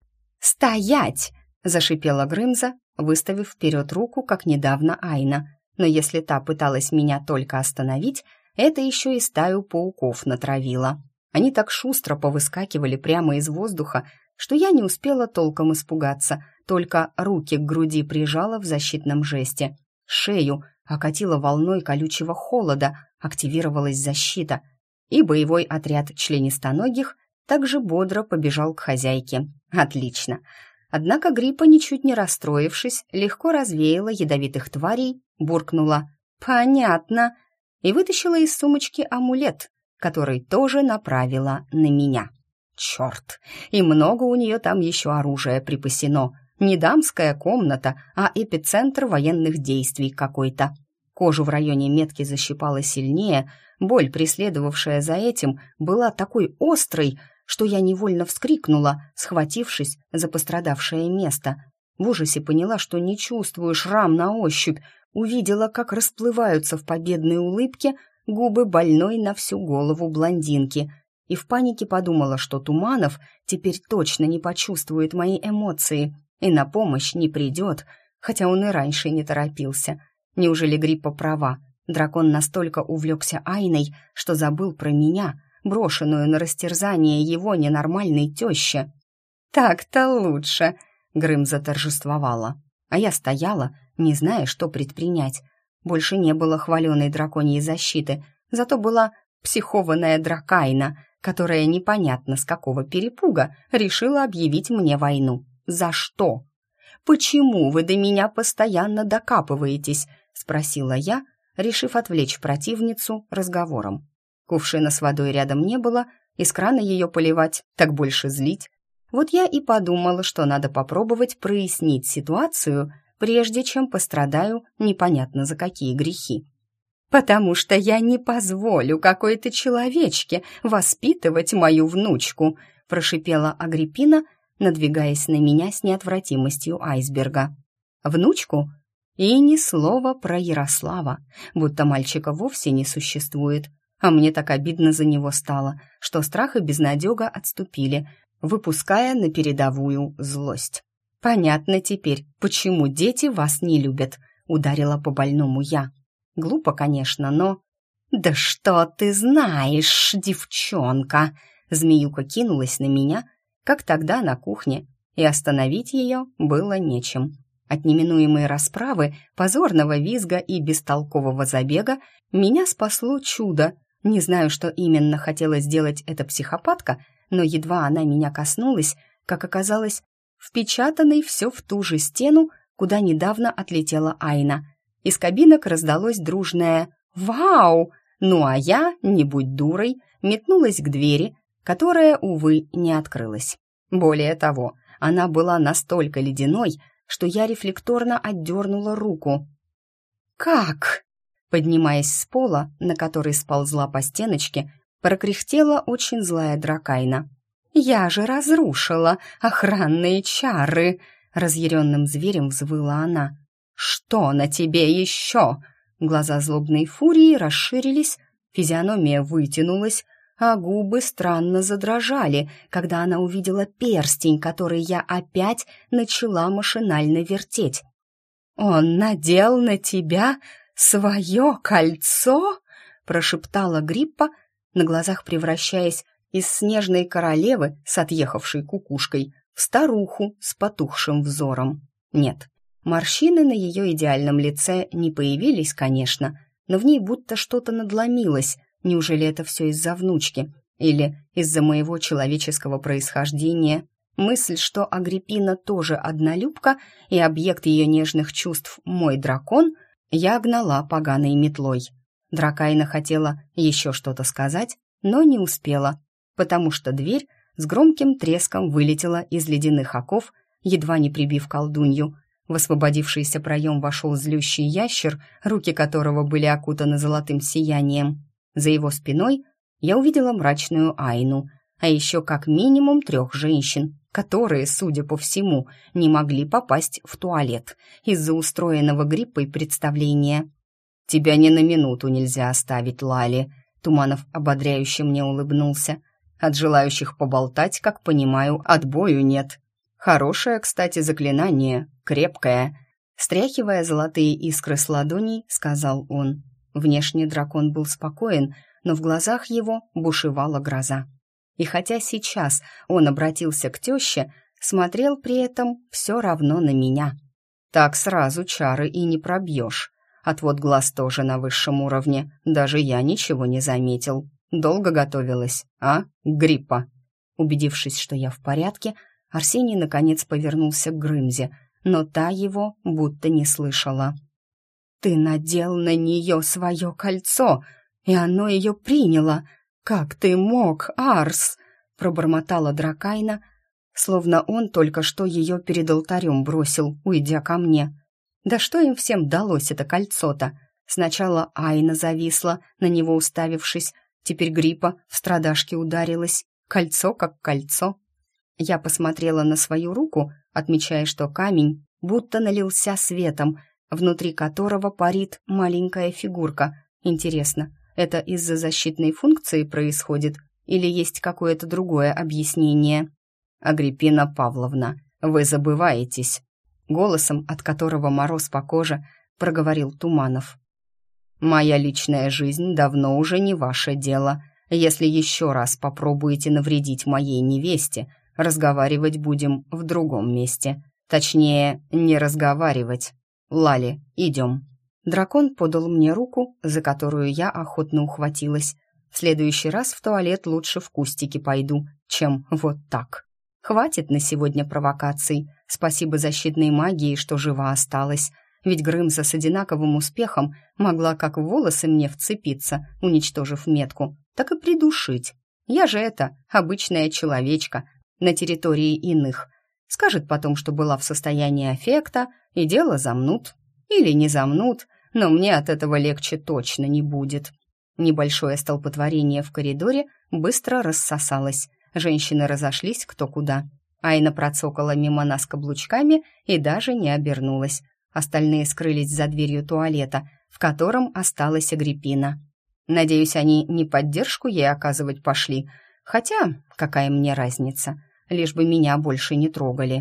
«Стоять!» — зашипела Грымза, выставив вперед руку, как недавно Айна. Но если та пыталась меня только остановить, это еще и стаю пауков натравила. Они так шустро повыскакивали прямо из воздуха, что я не успела толком испугаться, только руки к груди прижала в защитном жесте. Шею окатила волной колючего холода, активировалась защита, и боевой отряд членистоногих также бодро побежал к хозяйке. Отлично. Однако Гриппа, ничуть не расстроившись, легко развеяла ядовитых тварей, буркнула «Понятно» и вытащила из сумочки амулет, который тоже направила на меня. Черт, и много у нее там еще оружия припасено. Не дамская комната, а эпицентр военных действий какой-то. Кожу в районе метки защипала сильнее, боль, преследовавшая за этим, была такой острой, что я невольно вскрикнула, схватившись за пострадавшее место. В ужасе поняла, что не чувствую шрам на ощупь, увидела, как расплываются в победной улыбке губы больной на всю голову блондинки, и в панике подумала, что Туманов теперь точно не почувствует мои эмоции и на помощь не придет, хотя он и раньше не торопился. Неужели Гриппа права? Дракон настолько увлекся Айной, что забыл про меня, брошенную на растерзание его ненормальной тещи. «Так-то лучше!» — Грымза торжествовала. А я стояла, не зная, что предпринять. Больше не было хваленой драконьей защиты, зато была психованная дракайна, которая непонятно с какого перепуга решила объявить мне войну. За что? «Почему вы до меня постоянно докапываетесь?» — спросила я, решив отвлечь противницу разговором. Кувшина с водой рядом не было, из крана ее поливать, так больше злить. Вот я и подумала, что надо попробовать прояснить ситуацию, прежде чем пострадаю непонятно за какие грехи. «Потому что я не позволю какой-то человечке воспитывать мою внучку», прошипела Агриппина, надвигаясь на меня с неотвратимостью айсберга. «Внучку?» И ни слова про Ярослава, будто мальчика вовсе не существует. А мне так обидно за него стало, что страх и безнадега отступили, выпуская на передовую злость. «Понятно теперь, почему дети вас не любят», — ударила по больному я. Глупо, конечно, но... «Да что ты знаешь, девчонка!» Змеюка кинулась на меня, как тогда на кухне, и остановить ее было нечем. От неминуемой расправы, позорного визга и бестолкового забега меня спасло чудо. Не знаю, что именно хотела сделать эта психопатка, но едва она меня коснулась, как оказалось, впечатанной все в ту же стену, куда недавно отлетела Айна. Из кабинок раздалось дружное «Вау!», ну а я, не будь дурой, метнулась к двери, которая, увы, не открылась. Более того, она была настолько ледяной, что я рефлекторно отдернула руку. «Как?» Поднимаясь с пола, на который сползла по стеночке, прокряхтела очень злая дракайна. «Я же разрушила охранные чары!» Разъяренным зверем взвыла она. «Что на тебе еще?» Глаза злобной фурии расширились, физиономия вытянулась, а губы странно задрожали, когда она увидела перстень, который я опять начала машинально вертеть. «Он надел на тебя свое кольцо?» прошептала Гриппа, на глазах превращаясь из снежной королевы с отъехавшей кукушкой в старуху с потухшим взором. Нет, морщины на ее идеальном лице не появились, конечно, но в ней будто что-то надломилось. Неужели это все из-за внучки? Или из-за моего человеческого происхождения? Мысль, что Агриппина тоже однолюбка и объект ее нежных чувств мой дракон, я гнала поганой метлой. Дракайна хотела еще что-то сказать, но не успела, потому что дверь с громким треском вылетела из ледяных оков, едва не прибив колдунью. В освободившийся проем вошел злющий ящер, руки которого были окутаны золотым сиянием. За его спиной я увидела мрачную Айну. а еще как минимум 3 женщин, которые, судя по всему, не могли попасть в туалет из-за устроенного гриппой представления. «Тебя ни на минуту нельзя оставить, Лали», — Туманов ободряюще мне улыбнулся. «От желающих поболтать, как понимаю, отбою нет. Хорошее, кстати, заклинание, крепкое». Стряхивая золотые искры с ладоней, сказал он. Внешне дракон был спокоен, но в глазах его бушевала гроза. И хотя сейчас он обратился к теще, смотрел при этом все равно на меня. Так сразу чары и не пробьешь. Отвод глаз тоже на высшем уровне, даже я ничего не заметил. Долго готовилась, а, гриппа?» Убедившись, что я в порядке, Арсений наконец повернулся к Грымзе, но та его будто не слышала. «Ты надел на нее свое кольцо, и оно ее приняло. Как ты мог, Арс?» — пробормотала Дракайна, словно он только что ее перед алтарем бросил, уйдя ко мне. Да что им всем далось это кольцо-то? Сначала Айна зависла, на него уставившись, теперь Гриппа в страдашке ударилась. Кольцо как кольцо. Я посмотрела на свою руку, отмечая, что камень будто налился светом, внутри которого парит маленькая фигурка. Интересно, это из-за защитной функции происходит или есть какое-то другое объяснение? «Агриппина Павловна, вы забываетесь», голосом, от которого мороз по коже, проговорил Туманов. «Моя личная жизнь давно уже не ваше дело. Если еще раз попробуете навредить моей невесте, разговаривать будем в другом месте. Точнее, не разговаривать. Лали, идем». Дракон подал мне руку, за которую я охотно ухватилась. В следующий раз в туалет лучше в кустики пойду, чем вот так. Хватит на сегодня провокаций. Спасибо защитной магии, что жива осталась. Ведь Грымза с одинаковым успехом могла как в волосы мне вцепиться, уничтожив метку, так и придушить. Я же обычная человечка на территории иных. Скажет потом, что была в состоянии аффекта, и дело замнут. Или не замнут, но мне от этого легче точно не будет. Небольшое столпотворение в коридоре быстро рассосалось. Женщины разошлись кто куда. Айна процокала мимо нас каблучками и даже не обернулась. Остальные скрылись за дверью туалета, в котором осталась Агриппина. Надеюсь, они не поддержку ей оказывать пошли, хотя какая мне разница, лишь бы меня больше не трогали.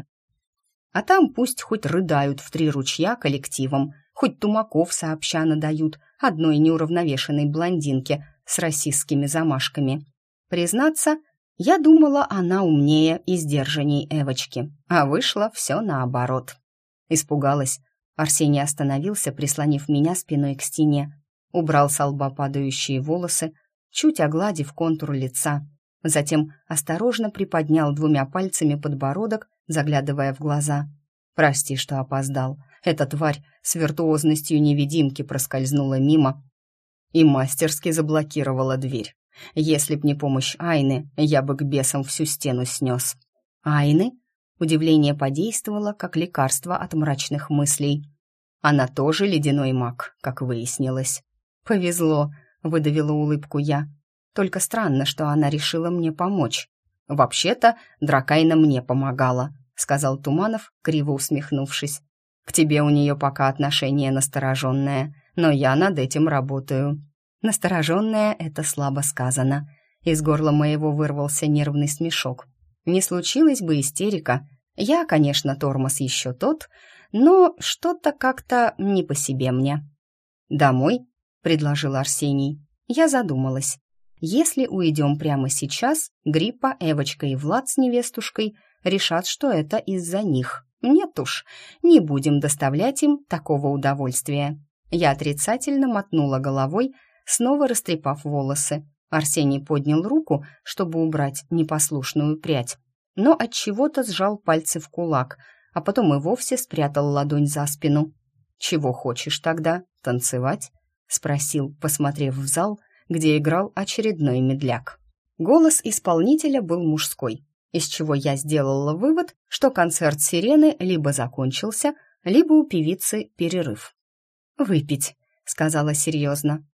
А там пусть хоть рыдают в 3 ручья коллективом, хоть тумаков сообща надают одной неуравновешенной блондинке с расистскими замашками. Признаться, я думала, она умнее и сдержанней Эвочки, а вышло все наоборот. Испугалась. Арсений остановился, прислонив меня спиной к стене. Убрал с лба падающие волосы, чуть огладив контур лица. Затем осторожно приподнял 2 пальцами подбородок, заглядывая в глаза. «Прости, что опоздал. Эта тварь с виртуозностью невидимки проскользнула мимо и мастерски заблокировала дверь. Если б не помощь Айны, я бы к бесам всю стену снес». «Айны?» Удивление подействовало, как лекарство от мрачных мыслей. Она тоже ледяной маг, как выяснилось. «Повезло», — выдавила улыбку я. «Только странно, что она решила мне помочь». «Вообще-то, Дракайна мне помогала», — сказал Туманов, криво усмехнувшись. «К тебе у нее пока отношение настороженное, но я над этим работаю». «Настороженное» — это слабо сказано. Из горла моего вырвался нервный смешок. Не случилась бы истерика. Я, конечно, тормоз еще тот, но что-то как-то не по себе мне. «Домой?» — предложил Арсений. Я задумалась. Если уйдем прямо сейчас, Гриппа, Эвочка и Влад с невестушкой решат, что это из-за них. Нет уж, не будем доставлять им такого удовольствия. Я отрицательно мотнула головой, снова растрепав волосы. Арсений поднял руку, чтобы убрать непослушную прядь, но отчего-то сжал пальцы в кулак, а потом и вовсе спрятал ладонь за спину. «Чего хочешь тогда? Танцевать?» — спросил, посмотрев в зал, где играл очередной медляк. Голос исполнителя был мужской, из чего я сделала вывод, что концерт «Сирены» либо закончился, либо у певицы перерыв. «Выпить», — сказала серьезно.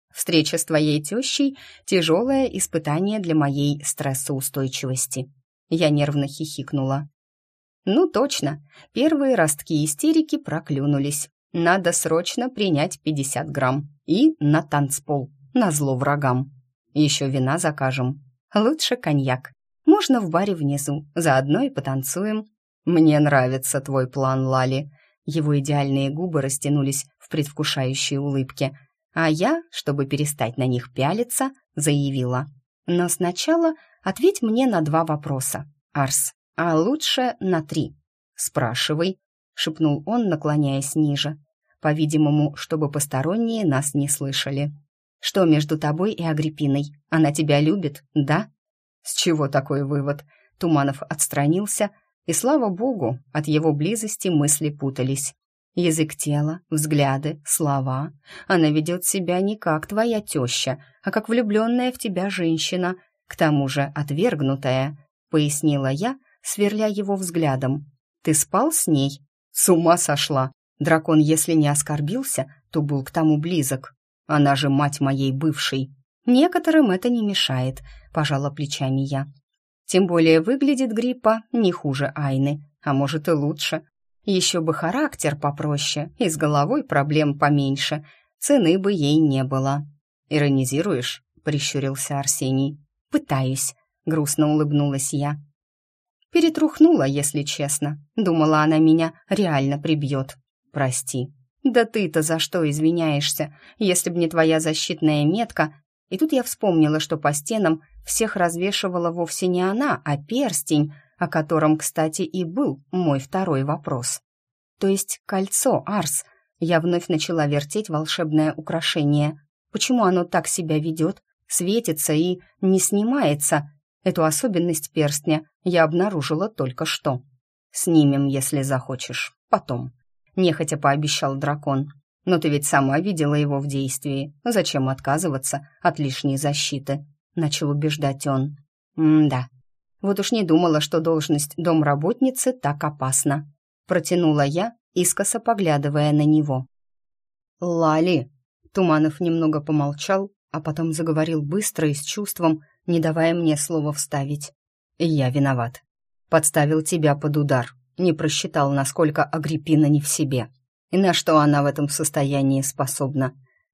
Встреча с твоей тещей — тяжелое испытание для моей стрессоустойчивости». Я нервно хихикнула. «Ну точно, первые ростки истерики проклюнулись. Надо срочно принять 50 грамм. И на танцпол, назло врагам. Еще вина закажем. Лучше коньяк. Можно в баре внизу, заодно и потанцуем». «Мне нравится твой план, Лали». Его идеальные губы растянулись в предвкушающей улыбке, а я, чтобы перестать на них пялиться, заявила: «Но сначала ответь мне на 2 вопроса, Арс, а лучше на 3. «Спрашивай», — шепнул он, наклоняясь ниже, по-видимому, чтобы посторонние нас не слышали. «Что между тобой и Агриппиной? Она тебя любит, да?» «С чего такой вывод?» Туманов отстранился, и, слава богу, от его близости мысли путались. Язык тела, взгляды, слова. Она ведет себя не как твоя теща, а как влюбленная в тебя женщина, к тому же отвергнутая, пояснила я, сверля его взглядом. «Ты спал с ней?» «С ума сошла! Дракон, если не оскорбился, то был к тому близок. Она же мать моей бывшей». «Некоторым это не мешает», — пожала плечами я. «Тем более выглядит Гриппа не хуже Айны, а может и лучше. Еще бы характер попроще и с головой проблем поменьше, цены бы ей не было». «Иронизируешь?» — прищурился Арсений. «Пытаюсь», — грустно улыбнулась я. Перетрухнула, если честно. Думала, она меня реально прибьет. «Прости». «Да ты-то за что извиняешься, если б не твоя защитная метка?» И тут я вспомнила, что по стенам всех развешивала вовсе не она, а перстень, о котором, кстати, и был мой второй вопрос. То есть кольцо, Арс. Я вновь начала вертеть волшебное украшение. Почему оно так себя ведет, светится и не снимается? Эту особенность перстня я обнаружила только что. «Снимем, если захочешь, потом», — нехотя пообещал дракон. «Но ты ведь сама видела его в действии. Зачем отказываться от лишней защиты?» — начал убеждать он. «Да. Вот уж не думала, что должность домработницы так опасна», — протянула я, искоса поглядывая на него. «Лали!» — Туманов немного помолчал, а потом заговорил быстро и с чувством, не давая мне слова вставить. «Я виноват. Подставил тебя под удар. Не просчитал, насколько Агриппина не в себе. И на что она в этом состоянии способна.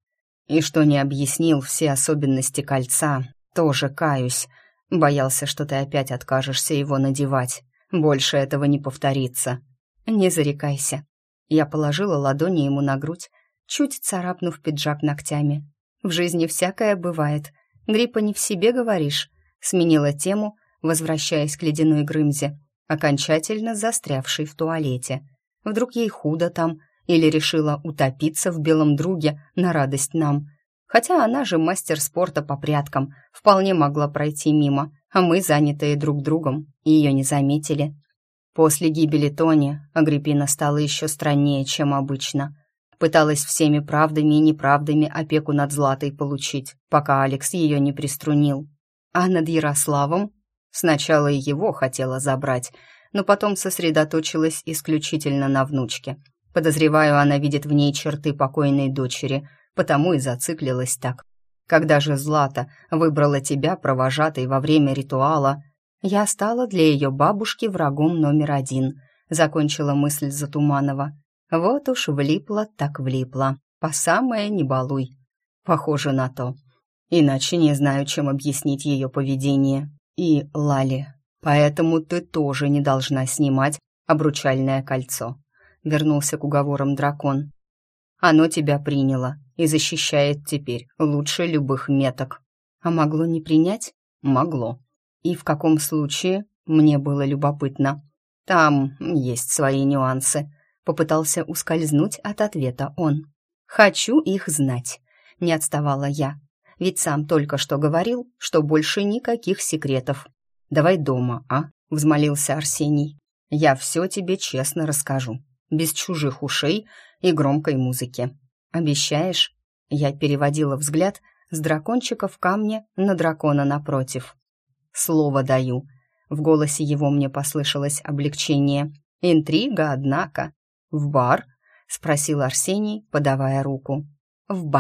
И что не объяснил все особенности кольца, тоже каюсь. Боялся, что ты опять откажешься его надевать. Больше этого не повторится». «Не зарекайся». Я положила ладони ему на грудь, чуть царапнув пиджак ногтями. «В жизни всякое бывает. Гриппа не в себе, говоришь?» Сменила тему, возвращаясь к ледяной Грымзе, окончательно застрявшей в туалете. Вдруг ей худо там, или решила утопиться в белом друге на радость нам. Хотя она же мастер спорта по пряткам, вполне могла пройти мимо, а мы, занятые друг другом, ее не заметили. После гибели Тони Агриппина стала еще страннее, чем обычно. Пыталась всеми правдами и неправдами опеку над Златой получить, пока Алекс ее не приструнил. А над Ярославом сначала и его хотела забрать, но потом сосредоточилась исключительно на внучке. Подозреваю, она видит в ней черты покойной дочери, потому и зациклилась так. Когда же Злата выбрала тебя провожатой во время ритуала, я стала для ее бабушки врагом номер 1, закончила мысль Затуманова. Вот уж влипла так влипла, по самое не балуй. Похоже на то. Иначе не знаю, чем объяснить ее поведение. И, Лали, поэтому ты тоже не должна снимать обручальное кольцо. Вернулся к уговорам дракон. Оно тебя приняло и защищает теперь лучше любых меток. А могло не принять? Могло. И в каком случае? Мне было любопытно. Там есть свои нюансы. Попытался ускользнуть от ответа он. «Хочу их знать», — не отставала я. «Ведь сам только что говорил, что больше никаких секретов». «Давай дома, а?» — взмолился Арсений. «Я все тебе честно расскажу. Без чужих ушей и громкой музыки. Обещаешь?» Я переводила взгляд с дракончика в камне на дракона напротив. «Слово даю». В голосе его мне послышалось облегчение. «Интрига, однако». «В бар?» — спросил Арсений, подавая руку. «В бар.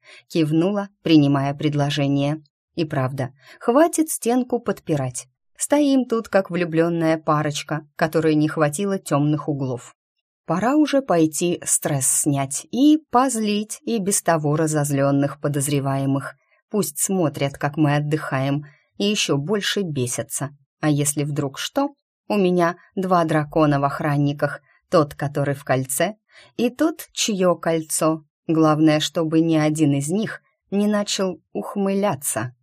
Кивнула, принимая предложение. И правда, хватит стенку подпирать. Стоим тут, как влюбленная парочка, которой не хватило темных углов. Пора уже пойти стресс снять и позлить и без того разозленных подозреваемых. Пусть смотрят, как мы отдыхаем, и еще больше бесятся. А если вдруг что? У меня 2 дракона в охранниках, тот, который в кольце, и тот, чье кольцо. Главное, чтобы ни один из них не начал ухмыляться.